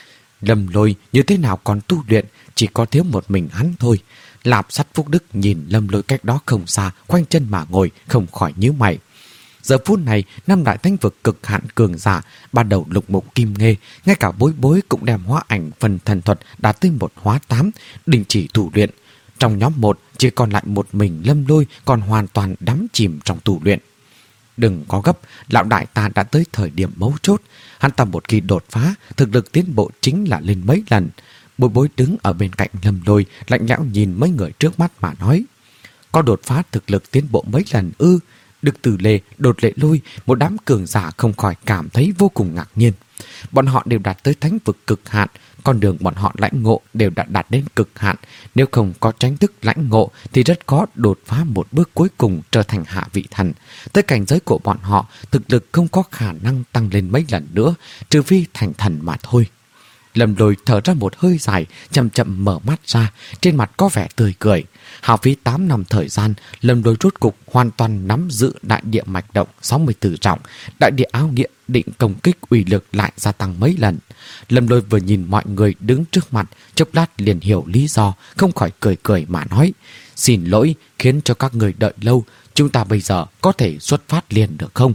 Lâm Lôi như thế nào còn tu luyện, chỉ có thiếu một mình hắn thôi. Lạp Sắt Phúc Đức nhìn Lâm Lôi cách đó không xa, khoanh chân mà ngồi, không khỏi nhíu mày. Giờ phút này, năm đại thánh vực cực hạn cường giả, ban đầu Lục Mục Kim Nghê, ngay cả Bối Bối cũng đem hóa ảnh phần thần thuật đạt tới một hóa tám, đình chỉ tu luyện. Trong nhóm một, chỉ còn lại một mình Lâm Lôi còn hoàn toàn đắm chìm trong tu luyện. Đừng có gấp, lão đại ta đã tới thời điểm mấu chốt. Hắn ta một khi đột phá, thực lực tiến bộ chính là lên mấy lần. Bối Bối đứng ở bên cạnh Lâm Lôi, lạnh lẽo nhìn mấy người trước mắt mà nói. Có đột phá thực lực tiến bộ mấy lần ư? Đức Từ Lê, Đột Lệ Lôi, một đám cường giả không khỏi cảm thấy vô cùng ngạc nhiên. Bọn họ đều đạt tới thánh vực cực hạn, con đường bọn họ lãnh ngộ đều đã đạt đến cực hạn. Nếu không có tránh thức lãnh ngộ thì rất khó đột phá một bước cuối cùng trở thành hạ vị thần. Tới cảnh giới của bọn họ, thực lực không có khả năng tăng lên mấy lần nữa, trừ phi thành thần mà thôi. Lâm Lôi thở ra một hơi dài, chậm chậm mở mắt ra, trên mặt có vẻ tươi cười. Hao phí tám năm thời gian, Lâm Lôi rốt cục hoàn toàn nắm giữ đại địa mạch động sáu mươi tư trọng, đại địa áo nghĩa định công kích uy lực lại gia tăng mấy lần. Lâm Lôi vừa nhìn mọi người đứng trước mặt, chốc lát liền hiểu lý do, không khỏi cười cười mà nói: "Xin lỗi khiến cho các người đợi lâu, chúng ta bây giờ có thể xuất phát liền được không?"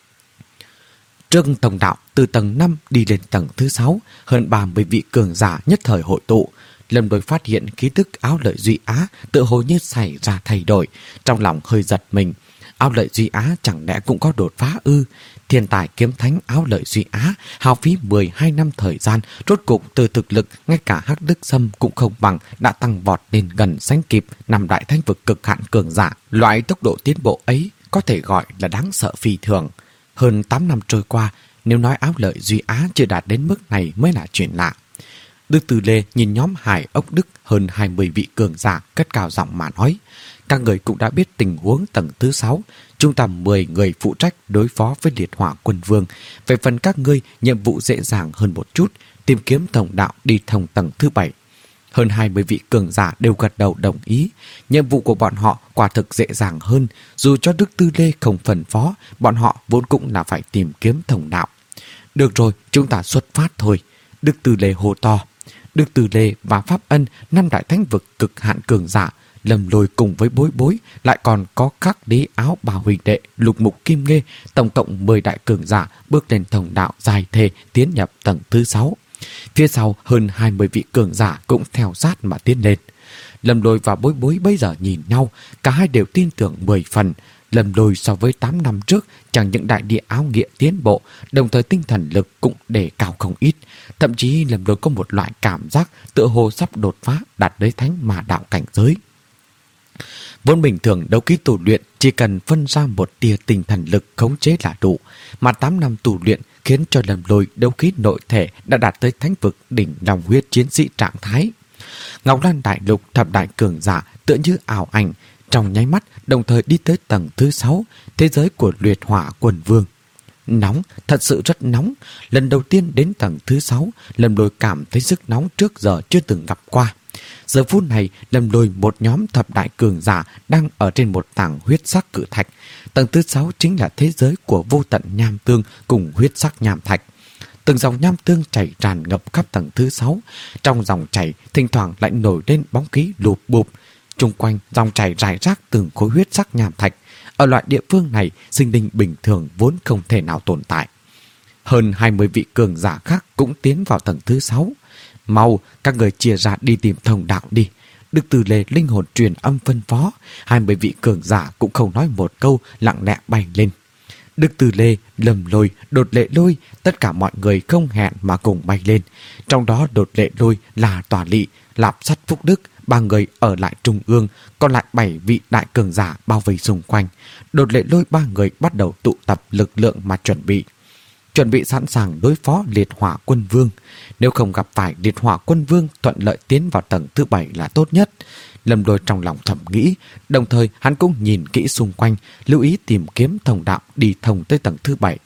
Trương Tổng Đạo từ tầng năm đi lên tầng thứ sáu, hơn ba mươi vị cường giả nhất thời hội tụ. Lâm Lôi phát hiện khí tức Áo Lợi Duy Á tự hồ như xảy ra thay đổi, trong lòng hơi giật mình. Áo Lợi Duy Á chẳng lẽ cũng có đột phá ư? Thiên tài kiếm thánh Áo Lợi Duy Á hao phí mười hai năm thời gian, rốt cục từ thực lực ngay cả Hắc Đức Sâm cũng không bằng, đã tăng vọt lên gần sánh kịp năm đại thánh vực cực hạn cường giả. Loại tốc độ tiến bộ ấy có thể gọi là đáng sợ phi thường. Hơn tám năm trôi qua, nếu nói Áo Lợi Duy Á chưa đạt đến mức này mới là chuyện lạ. Đức Từ Lê nhìn nhóm Hải Ốc Đức hơn hai mươi vị cường giả, cất cao giọng mà nói: "Các người cũng đã biết tình huống tầng thứ sáu, chúng ta mười người phụ trách đối phó với Liệt Hỏa Quân Vương. Về phần các ngươi, nhiệm vụ dễ dàng hơn một chút, tìm kiếm thông đạo đi thông tầng thứ bảy." Hơn hai mươi vị cường giả đều gật đầu đồng ý. Nhiệm vụ của bọn họ quả thực dễ dàng hơn, dù cho Đức Tư Lê không phân phó, bọn họ vốn cũng là phải tìm kiếm thông đạo. "Được rồi, chúng ta xuất phát thôi." Đức Tư Lê hô to. Đức Từ Lê và Pháp Ân, năm đại thánh vực cực hạn cường giả, Lâm Lôi cùng với Bối Bối, lại còn có các đế áo bà huynh đệ Lục Mục Kim Nghê, tổng cộng mười đại cường giả bước lên thông đạo dài thề tiến nhập tầng thứ sáu. Phía sau hơn hai mươi vị cường giả cũng theo sát mà tiến lên. Lâm Lôi và Bối Bối bây giờ nhìn nhau, cả hai đều tin tưởng mười phần. Lâm Lôi so với tám năm trước chẳng những đại địa áo nghĩa tiến bộ, đồng thời tinh thần lực cũng đề cao không ít. Thậm chí Lâm Lôi có một loại cảm giác tựa hồ sắp đột phá đạt đến thánh mà đạo cảnh giới. Vốn bình thường đấu khí tu luyện chỉ cần phân ra một tia tinh thần lực khống chế là đủ, mà tám năm tu luyện khiến cho Lâm Lôi đấu khí nội thể đã đạt tới thánh vực đỉnh lòng huyết chiến sĩ trạng thái. Ngọc Lan Đại Lục thập đại cường giả tựa như ảo ảnh, trong nháy mắt đồng thời đi tới tầng thứ sáu, thế giới của Liệt Hỏa Quân Vương. Nóng, thật sự rất nóng. Lần đầu tiên đến tầng thứ sáu, Lâm Lôi cảm thấy sức nóng trước giờ chưa từng gặp qua. Giờ phút này, Lâm Lôi một nhóm thập đại cường giả đang ở trên một tảng huyết sắc cự thạch. Tầng thứ sáu chính là thế giới của vô tận nham tương cùng huyết sắc nham thạch. Từng dòng nham tương chảy tràn ngập khắp tầng thứ sáu. Trong dòng chảy, thỉnh thoảng lại nổi lên bóng khí lụp bụp. Trung quanh dòng chảy rải rác từng khối huyết sắc nham thạch. Ở loại địa phương này, sinh linh bình thường vốn không thể nào tồn tại. Hơn hai mươi vị cường giả khác cũng tiến vào tầng thứ sáu. Mau, các người chia ra đi tìm thông đạo đi. Đức Từ Lê linh hồn truyền âm phân phó. Hai mươi vị cường giả cũng không nói một câu, lặng lẽ bay lên. Đức Từ Lê, Lâm Lôi, Đột Lệ Lôi, tất cả mọi người không hẹn mà cùng bay lên. Trong đó Đột Lệ Lôi là Tòa Lị, Lạp Sắt Phúc Đức, ba người ở lại trung ương, còn lại bảy vị đại cường giả bao vây xung quanh. Đột Lệ Lôi ba người bắt đầu tụ tập lực lượng mà chuẩn bị. Chuẩn bị sẵn sàng đối phó Liệt Hỏa Quân Vương. Nếu không gặp phải Liệt Hỏa Quân Vương, thuận lợi tiến vào tầng thứ bảy là tốt nhất. Lâm Lôi trong lòng thầm nghĩ, đồng thời hắn cũng nhìn kỹ xung quanh, lưu ý tìm kiếm thông đạo đi thông tới tầng thứ bảy.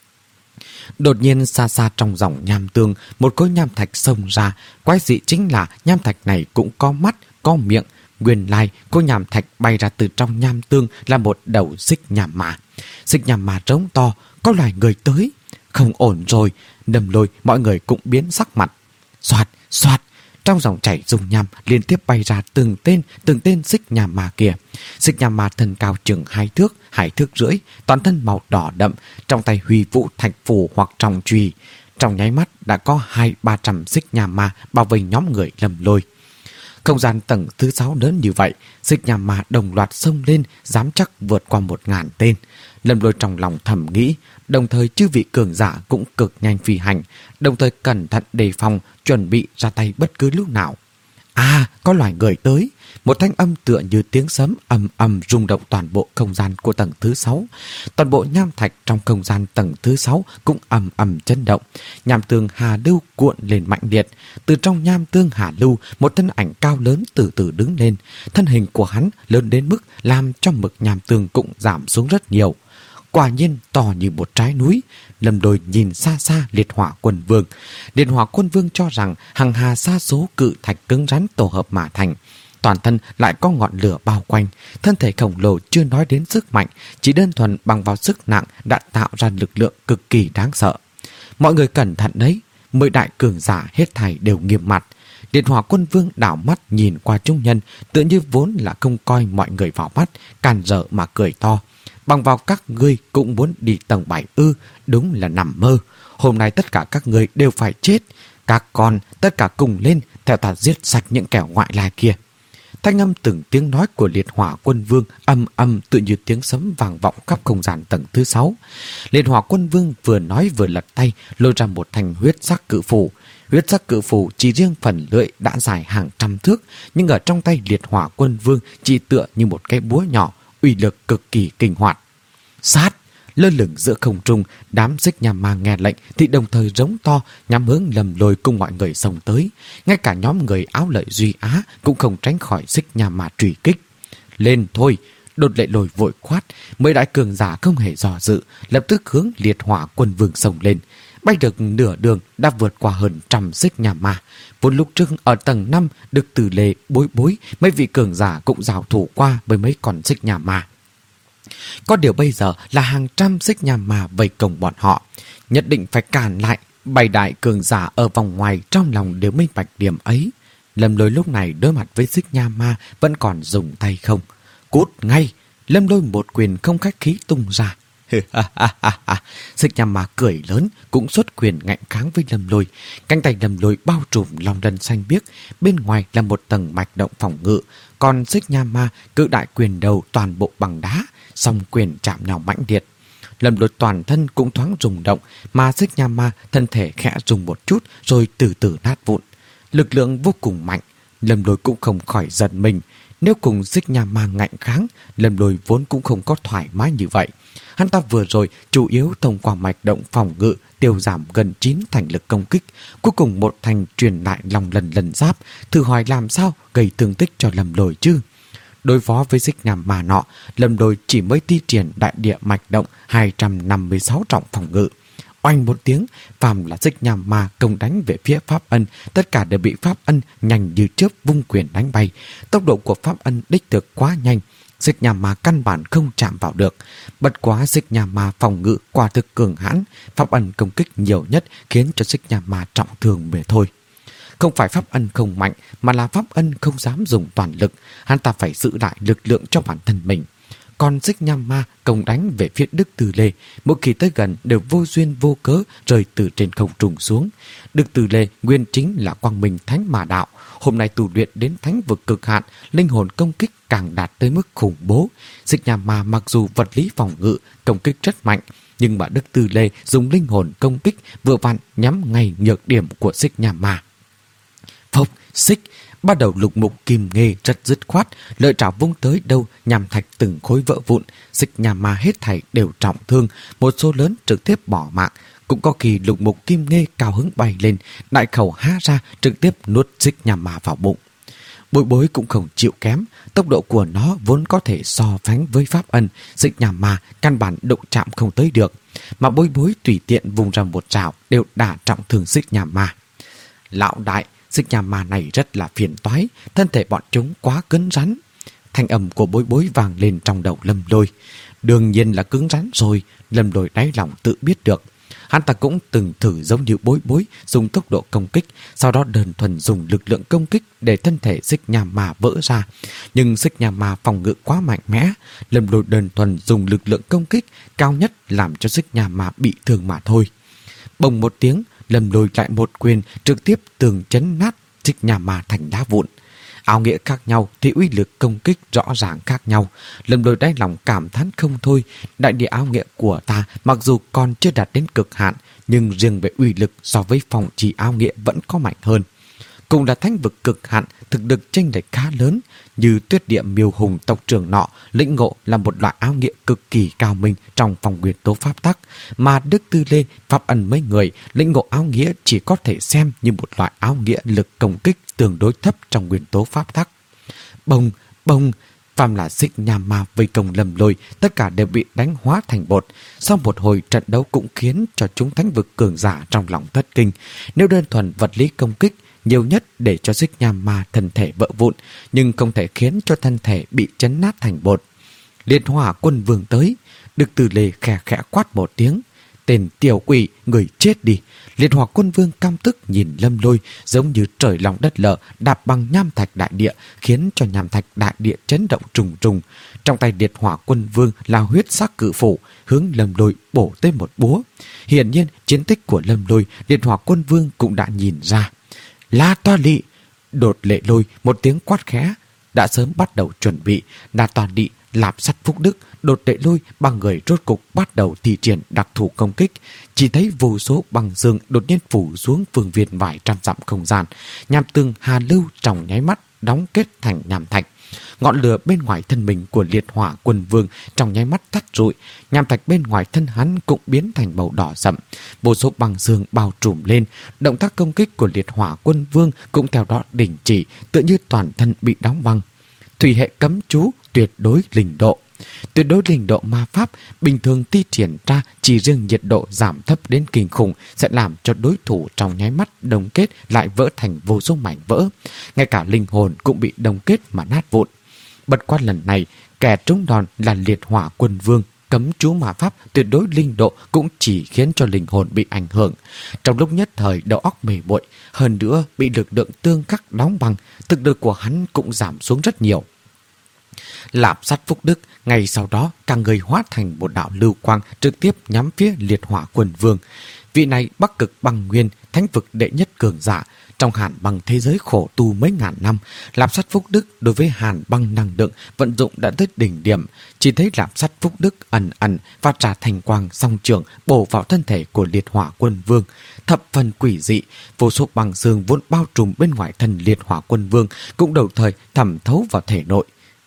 Đột nhiên xa xa trong dòng nham tương, một khối nham thạch xông ra. Quái dị chính là nham thạch này cũng có mắt, có miệng. Nguyên lai, khối nham thạch bay ra từ trong nham tương là một đầu xích nham ma. Xích nham ma trống to, có loài người tới. Không ổn rồi, Lâm Lôi mọi người cũng biến sắc mặt. Xoạt, xoạt, trong dòng chảy dung nham liên tiếp bay ra từng tên, từng tên xích nham ma kia. Xích nham ma thân cao chừng hai thước, hai thước rưỡi, toàn thân màu đỏ đậm, trong tay huy vũ thạch phù hoặc trọng chùy. Trong nháy mắt đã có hai ba trăm xích nham ma bao vây nhóm người Lâm Lôi. Không gian tầng thứ sáu lớn như vậy, xích nham ma đồng loạt xông lên, dám chắc vượt qua một ngàn tên. Lâm Lôi trong lòng thầm nghĩ, đồng thời chư vị cường giả cũng cực nhanh phi hành, đồng thời cẩn thận đề phòng, chuẩn bị ra tay bất cứ lúc nào. À, có loài người tới. Một thanh âm tựa như tiếng sấm ầm ầm rung động toàn bộ không gian của tầng thứ sáu. Toàn bộ nham thạch trong không gian tầng thứ sáu cũng ầm ầm chấn động. Nham tương hà lưu cuộn lên mạnh liệt. Từ trong nham tương hà lưu, một thân ảnh cao lớn từ từ đứng lên. Thân hình của hắn lớn đến mức làm cho mực nham tương cũng giảm xuống rất nhiều. Quả nhiên to như một trái núi. Lâm Lôi nhìn xa xa Liệt Hỏa Quân Vương. Liệt Hỏa Quân Vương cho rằng hàng hà sa số cự thạch cứng rắn tổ hợp mà thành. Toàn thân lại có ngọn lửa bao quanh. Thân thể khổng lồ chưa nói đến sức mạnh, chỉ đơn thuần bằng vào sức nặng đã tạo ra lực lượng cực kỳ đáng sợ. Mọi người cẩn thận đấy. Mười đại cường giả hết thảy đều nghiêm mặt. Liệt Hỏa Quân Vương đảo mắt nhìn qua chúng nhân, tựa như vốn là không coi mọi người vào mắt, càn rỡ mà cười to. Bằng vào các ngươi cũng muốn đi tầng bảy ư? Đúng là nằm mơ. Hôm nay tất cả các ngươi đều phải chết. Các con tất cả cùng lên, theo ta giết sạch những kẻ ngoại lai kia. Thanh âm từng tiếng nói của Liệt Hỏa Quân Vương âm âm tự như tiếng sấm vang vọng khắp không gian tầng thứ sáu. Liệt Hỏa Quân Vương vừa nói vừa lật tay, lôi ra một thành huyết sắc cự phù. Huyết sắc cự phù chỉ riêng phần lưỡi đã dài hàng trăm thước, nhưng ở trong tay Liệt Hỏa Quân Vương chỉ tựa như một cái búa nhỏ, uy lực cực kỳ kinh hoạt. Sát! Lơ lửng giữa không trung, đám xích nham ma nghe lệnh thì đồng thời rống to nhắm hướng Lâm Lôi cùng mọi người xông tới. Ngay cả nhóm người áo lợi Duy Á cũng không tránh khỏi xích nham ma truy kích. Lên thôi! Đột Lệ Lôi vội quát. Mấy đại cường giả không hề dò dự, lập tức hướng Liệt Hỏa Quân Vương xông lên. Bay được nửa đường đã vượt qua hơn trăm xích nham ma. Vốn lúc trước ở tầng năm được Từ Lê, Bối Bối, mấy vị cường giả cũng giao thủ qua với mấy con xích nham ma. Có điều bây giờ là hàng trăm xích nham ma vây công bọn họ, nhất định phải cản lại. Bảy đại cường giả ở vòng ngoài trong lòng đều minh bạch điểm ấy. Lâm Lôi lúc này đối mặt với xích nham ma vẫn còn dùng tay không. Cút ngay! Lâm Lôi một quyền không khách khí tung ra. Xích nham ma cười lớn cũng xuất quyền ngạnh kháng với Lâm Lôi. Cánh tay Lâm Lôi bao trùm lòng lân xanh biếc, bên ngoài là một tầng mạch động phòng ngự. Còn xích nham ma cự đại quyền đầu toàn bộ bằng đá, song quyền chạm nhau mãnh liệt. Lâm Lôi toàn thân cũng thoáng rung động, mà xích nham ma thân thể khẽ rung một chút rồi từ từ nát vụn. Lực lượng vô cùng mạnh, Lâm Lôi cũng không khỏi giật mình. Nếu cùng Xích Nha Ma ngạnh kháng, Lâm Lôi vốn cũng không có thoải mái như vậy. Hắn ta vừa rồi chủ yếu thông qua mạch động phòng ngự tiêu giảm gần chín thành lực công kích, cuối cùng một thành truyền lại lòng lần lần giáp, thử hỏi làm sao gây thương tích cho Lâm Lôi chứ. Đối phó với Xích Nha Ma nọ, Lâm Lôi chỉ mới thi triển đại địa mạch động hai trăm năm mươi sáu trọng phòng ngự. Oanh một tiếng, phàm là Xích Nha Ma công đánh về phía Pháp Ân, tất cả đều bị Pháp Ân nhanh như chớp vung quyền đánh bay. Tốc độ của Pháp Ân đích thực quá nhanh, Xích Nha Ma căn bản không chạm vào được. Bất quá Xích Nha Ma phòng ngự quả thực cường hãn, Pháp Ân công kích nhiều nhất khiến cho Xích Nha Ma trọng thương về thôi. Không phải Pháp Ân không mạnh, mà là Pháp Ân không dám dùng toàn lực, hắn ta phải giữ lại lực lượng cho bản thân mình. Còn Xích Nha Ma công đánh về phía Đức Từ Lê, mỗi khi tới gần đều vô duyên vô cớ rơi từ trên không trùng xuống. Đức Từ Lê nguyên chính là quang minh thánh mà đạo, hôm nay tu luyện đến thánh vực cực hạn, linh hồn công kích càng đạt tới mức khủng bố. Xích Nha Ma mặc dù vật lý phòng ngự công kích rất mạnh, nhưng mà Đức Từ Lê dùng linh hồn công kích vừa vặn nhắm ngay nhược điểm của Xích Nha Ma. Phốc, xích, bắt đầu lục mục kim nghê rất dứt khoát, lợi trảo vung tới đâu nhằm thạch từng khối vỡ vụn. Xích Nha Ma hết thảy đều trọng thương, một số lớn trực tiếp bỏ mạng. Cũng có khi lục mục kim nghê cao hứng bay lên, đại khẩu há ra trực tiếp nuốt Xích Nha Ma vào bụng. Bối Bối cũng không chịu kém, tốc độ của nó vốn có thể so sánh với Pháp Ân, Xích Nha Ma căn bản động chạm không tới được, mà Bối Bối tùy tiện vùng ra một trảo đều đả trọng thương Xích Nha Ma. Lão đại, Xích Nha Ma này rất là phiền toái, thân thể bọn chúng quá cứng rắn. Thanh âm của Bối Bối vang lên trong đầu Lâm Lôi. Đương nhiên là cứng rắn rồi, Lâm Lôi đáy lòng tự biết được. Hắn ta cũng từng thử giống như Bối Bối dùng tốc độ công kích, sau đó đơn thuần dùng lực lượng công kích để thân thể Xích Nha Ma vỡ ra. Nhưng Xích Nha Ma phòng ngự quá mạnh mẽ, Lâm Lôi đơn thuần dùng lực lượng công kích cao nhất làm cho Xích Nha Ma bị thương mà thôi. Bồng một tiếng, Lâm Lôi lại một quyền trực tiếp tường chấn nát Xích Nha Ma thành đá vụn. Áo nghĩa khác nhau thì uy lực công kích rõ ràng khác nhau. Lâm Lôi đáy lòng cảm thán không thôi. Đại địa áo nghĩa của ta mặc dù còn chưa đạt đến cực hạn, nhưng riêng về uy lực so với phòng trì áo nghĩa vẫn có mạnh hơn. Cùng là thánh vực cực hạn, thực lực chênh lệch khá lớn. Như Tuyết Địa Miêu Hùng tộc trưởng nọ lĩnh ngộ là một loại áo nghĩa cực kỳ cao minh trong phòng nguyên tố pháp tắc, mà Đức Tư Lê, Pháp Ân mấy người lĩnh ngộ áo nghĩa chỉ có thể xem như một loại áo nghĩa lực công kích tương đối thấp trong nguyên tố pháp tắc. Bông, bông, phàm là Xích Nha Ma vây công Lâm Lôi, tất cả đều bị đánh hóa thành bột. Sau một hồi trận đấu cũng khiến cho chúng thánh vực cường giả trong lòng thất kinh. Nếu đơn thuần vật lý công kích, nhiều nhất để cho Xích Nha Ma thân thể vỡ vụn, nhưng không thể khiến cho thân thể bị chấn nát thành bột. Liệt Hỏa Quân Vương tới, Đức Từ Lê khẽ khẽ quát một tiếng. Tên tiểu quỷ, người chết đi. Liệt Hỏa Quân Vương căm tức nhìn Lâm Lôi giống như trời lòng đất lở đạp bằng nham thạch đại địa, khiến cho nham thạch đại địa chấn động trùng trùng. Trong tay Liệt Hỏa Quân Vương là huyết sắc cự phủ, hướng Lâm Lôi bổ tới một búa. Hiển nhiên chiến tích của Lâm Lôi, Liệt Hỏa Quân Vương cũng đã nhìn ra. La Toa Lị, Đột Lệ Lôi một tiếng quát khẽ, đã sớm bắt đầu chuẩn bị. La Toa Lị, Lạp Sắt Phúc Đức, Đột Lệ Lôi ba người rốt cục bắt đầu thi triển đặc thù công kích. Chỉ thấy vô số băng dương đột nhiên phủ xuống phương viên vài trăm dặm không gian, nham tương hà lưu trong nháy mắt đóng kết thành nham thạch. Ngọn lửa bên ngoài thân mình của Liệt Hỏa Quân Vương trong nháy mắt tắt rụi, nham thạch bên ngoài thân hắn cũng biến thành màu đỏ sậm. Vô số băng dương bao trùm lên, động tác công kích của Liệt Hỏa Quân Vương cũng theo đó đình chỉ, tựa như toàn thân bị đóng băng. Thủy hệ cấm chú tuyệt đối linh độ. Tuyệt đối linh độ ma pháp bình thường thi triển ra chỉ riêng nhiệt độ giảm thấp đến kinh khủng sẽ làm cho đối thủ trong nháy mắt đồng kết lại vỡ thành vô số mảnh vỡ. Ngay cả linh hồn cũng bị đồng kết mà nát vụn. Bất quá lần này, kẻ trúng đòn là Liệt Hỏa Quân Vương. Cấm chú ma pháp tuyệt đối linh độ cũng chỉ khiến cho linh hồn bị ảnh hưởng. Trong lúc nhất thời đầu óc mê muội, hơn nữa bị lực lượng tương khắc đóng băng, thực lực của hắn cũng giảm xuống rất nhiều. Lạp Sắt Phúc Đức ngay sau đó cả người hóa thành một đạo lưu quang trực tiếp nhắm phía Liệt Hỏa Quân Vương. Vị này Bắc Cực Băng Nguyên, thánh vực đệ nhất cường giả trong hàn băng thế giới khổ tu mấy ngàn năm. Lạp Sắt Phúc Đức đối với hàn băng năng lượng vận dụng đã tới đỉnh điểm. Chỉ thấy Lạp Sắt Phúc Đức ẩn ẩn phát ra thành quang song trường bổ vào thân thể của Liệt Hỏa Quân Vương. Thập phần quỷ dị, vô số băng xương vốn bao trùm bên ngoài thân Liệt Hỏa Quân Vương cũng đầu thời thẩm thấu vào thể nội.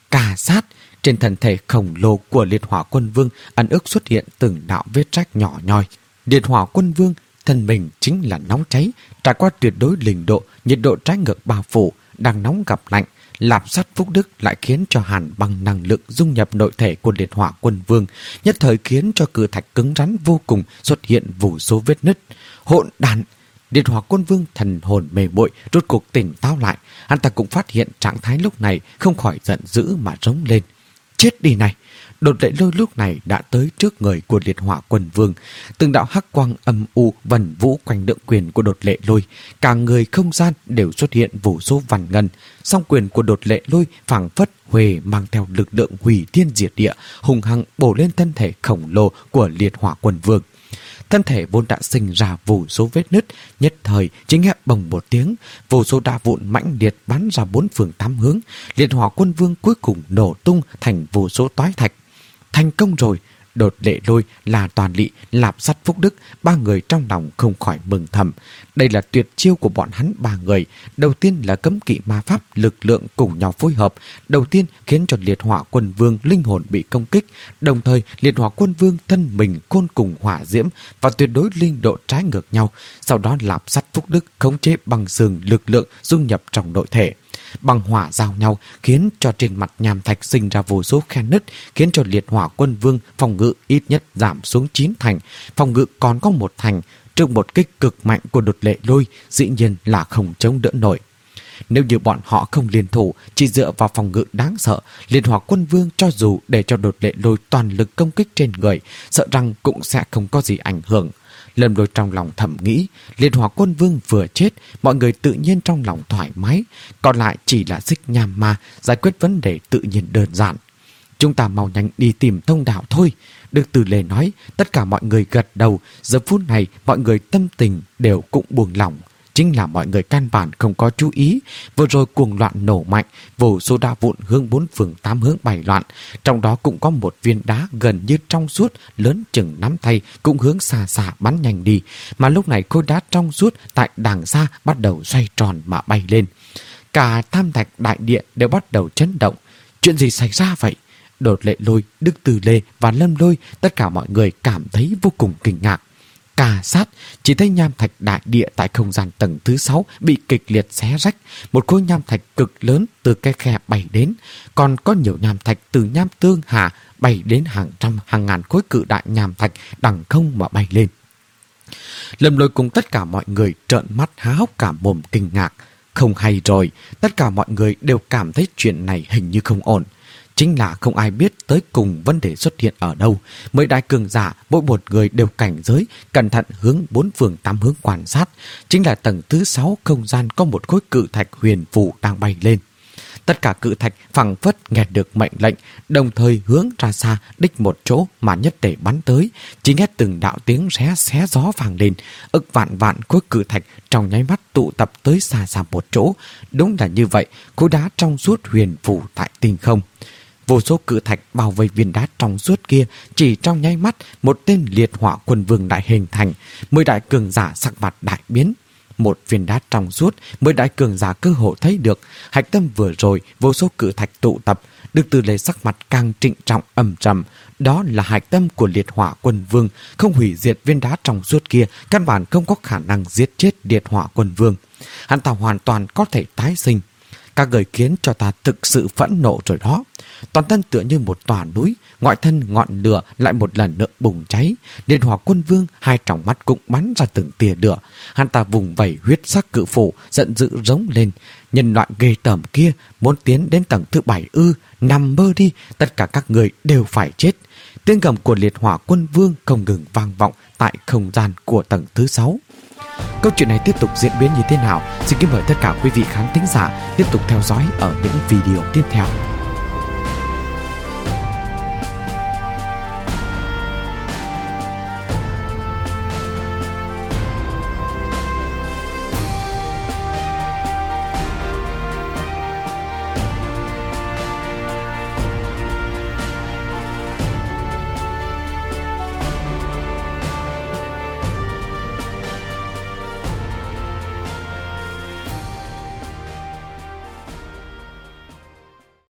cà sát. Trên thân thể khổng lồ của Liệt Hỏa Quân Vương ẩn ức xuất hiện từng đạo vết rách nhỏ nhoi. Liệt Hỏa Quân Vương thân mình chính là nóng cháy, trải qua tuyệt đối linh độ, nhiệt độ trái ngược bao phủ, đang nóng gặp lạnh. Lạp Sát Phúc Đức lại khiến cho hàn băng năng lượng dung nhập nội thể của Liệt Hỏa Quân Vương, nhất thời khiến cho cự thạch cứng rắn vô cùng xuất hiện vô số vết nứt. Hỗn đản! Liệt Hỏa Quân Vương thần hồn mê muội, rốt cuộc tỉnh táo lại. Hắn ta cũng phát hiện trạng thái lúc này, không khỏi giận dữ mà rống lên. Chết đi này! Đột Lệ Lôi lúc này đã tới trước người của Liệt Hỏa Quân Vương. Từng đạo hắc quang âm u vần vũ quanh đượng quyền của Đột Lệ Lôi, cả người không gian đều xuất hiện vô số vằn ngân. Song quyền của Đột Lệ Lôi phảng phất huề mang theo lực lượng hủy thiên diệt địa, hùng hăng bổ lên thân thể khổng lồ của Liệt Hỏa Quân Vương. Thân thể vốn đã sinh ra vô số vết nứt, nhất thời chỉ nghe bồng một tiếng, vô số đá vụn mãnh liệt bắn ra bốn phương tám hướng. Liệt Hỏa Quân Vương cuối cùng nổ tung thành vô số toái thạch. Thành công rồi! Đột Lệ Lôi, La Toàn Lị, Lạp Sát Phúc Đức, ba người trong lòng không khỏi mừng thầm. Đây là tuyệt chiêu của bọn hắn ba người. Đầu tiên là cấm kỵ ma pháp lực lượng cùng nhau phối hợp. Đầu tiên khiến cho Liệt Hỏa Quân Vương linh hồn bị công kích. Đồng thời Liệt Hỏa Quân Vương thân mình côn cùng hỏa diễm và tuyệt đối linh độ trái ngược nhau. Sau đó Lạp Sát Phúc Đức khống chế bằng sừng lực lượng dung nhập trong nội thể. Bằng hỏa giao nhau khiến cho trên mặt nham thạch sinh ra vô số khe nứt, khiến cho Liệt Hỏa Quân Vương phòng ngự ít nhất giảm xuống chín thành, phòng ngự còn có một thành. Trước một kích cực mạnh của Đột Lệ Lôi, dĩ nhiên là không chống đỡ nổi. Nếu như bọn họ không liên thủ, chỉ dựa vào phòng ngự đáng sợ, Liệt Hỏa Quân Vương cho dù để cho Đột Lệ Lôi toàn lực công kích trên người, sợ rằng cũng sẽ không có gì ảnh hưởng. Lâm Lôi trong lòng thầm nghĩ, Liệt Hỏa Quân Vương vừa chết, mọi người tự nhiên trong lòng thoải mái, còn lại chỉ là Xích Nham Ma giải quyết vấn đề tự nhiên đơn giản. Chúng ta mau nhanh đi tìm thông đạo thôi. Được Từ Lê nói, tất cả mọi người gật đầu. Giờ phút này mọi người tâm tình đều cũng buông lỏng. Chính là mọi người căn bản không có chú ý. Vừa rồi cuồng loạn nổ mạnh, vô số đá vụn hướng bốn phương tám hướng bay loạn. Trong đó cũng có một viên đá gần như trong suốt, lớn chừng nắm tay, cũng hướng xa xa bắn nhanh đi. Mà lúc này khối đá trong suốt tại đằng xa bắt đầu xoay tròn mà bay lên. Cả Tam Thạch đại địa đều bắt đầu chấn động. Chuyện gì xảy ra vậy? Đột Lệ Lôi, Đức Từ Lê và Lâm Lôi, tất cả mọi người cảm thấy vô cùng kinh ngạc. Cà sát, chỉ thấy nham thạch đại địa tại không gian tầng thứ sáu bị kịch liệt xé rách. Một khối nham thạch cực lớn từ cái khe bay đến. Còn có nhiều nham thạch từ nham tương hà bay đến hàng trăm hàng ngàn khối cự đại nham thạch đằng không mà bay lên. Lâm Lôi cùng tất cả mọi người trợn mắt há hốc cả mồm kinh ngạc. Không hay rồi, tất cả mọi người đều cảm thấy chuyện này hình như không ổn. Chính là không ai biết tới cùng vấn đề xuất hiện ở đâu. Mấy đại cường giả, mỗi một người đều cảnh giới, cẩn thận hướng bốn phương tám hướng quan sát. Chính là tầng thứ sáu không gian có một khối cự thạch huyền phù đang bay lên. Tất cả cự thạch phẳng phất nghe được mệnh lệnh, đồng thời hướng ra xa đích một chỗ mà nhất để bắn tới. Chỉ nghe từng đạo tiếng ré xé gió vang lên, ức vạn vạn khối cự thạch trong nháy mắt tụ tập tới xa xa một chỗ. Đúng là như vậy, khối đá trong suốt huyền phù tại tinh không. Vô số cự thạch bao vây viên đá trong suốt kia, chỉ trong nháy mắt một tên Liệt Hỏa Quân Vương đại hình thành. Mười đại cường giả sắc mặt đại biến. Một viên đá trong suốt, mười đại cường giả cơ hội thấy được. Hạch tâm vừa rồi, vô số cự thạch tụ tập. Đức Từ Lê sắc mặt càng trịnh trọng âm trầm. Đó là hạch tâm của Liệt Hỏa Quân Vương. Không hủy diệt viên đá trong suốt kia, căn bản không có khả năng giết chết Liệt Hỏa Quân Vương. Hắn ta hoàn toàn có thể tái sinh. Các người khiến cho ta thực sự phẫn nộ rồi đó. Toàn thân tựa như một tòa núi, ngoại thân ngọn lửa lại một lần nữa bùng cháy. Liệt Hỏa Quân Vương hai tròng mắt cũng bắn ra từng tia lửa. Hắn ta vùng vẩy huyết sắc cự phủ, giận dữ rống lên. Nhân loại ghê tởm kia muốn tiến đến tầng thứ bảy ư? Nằm mơ đi, tất cả các người đều phải chết. Tiếng gầm của Liệt Hỏa Quân Vương không ngừng vang vọng tại không gian của tầng thứ sáu. Câu chuyện này tiếp tục diễn biến như thế nào? Xin kính mời tất cả quý vị khán thính giả tiếp tục theo dõi ở những video tiếp theo.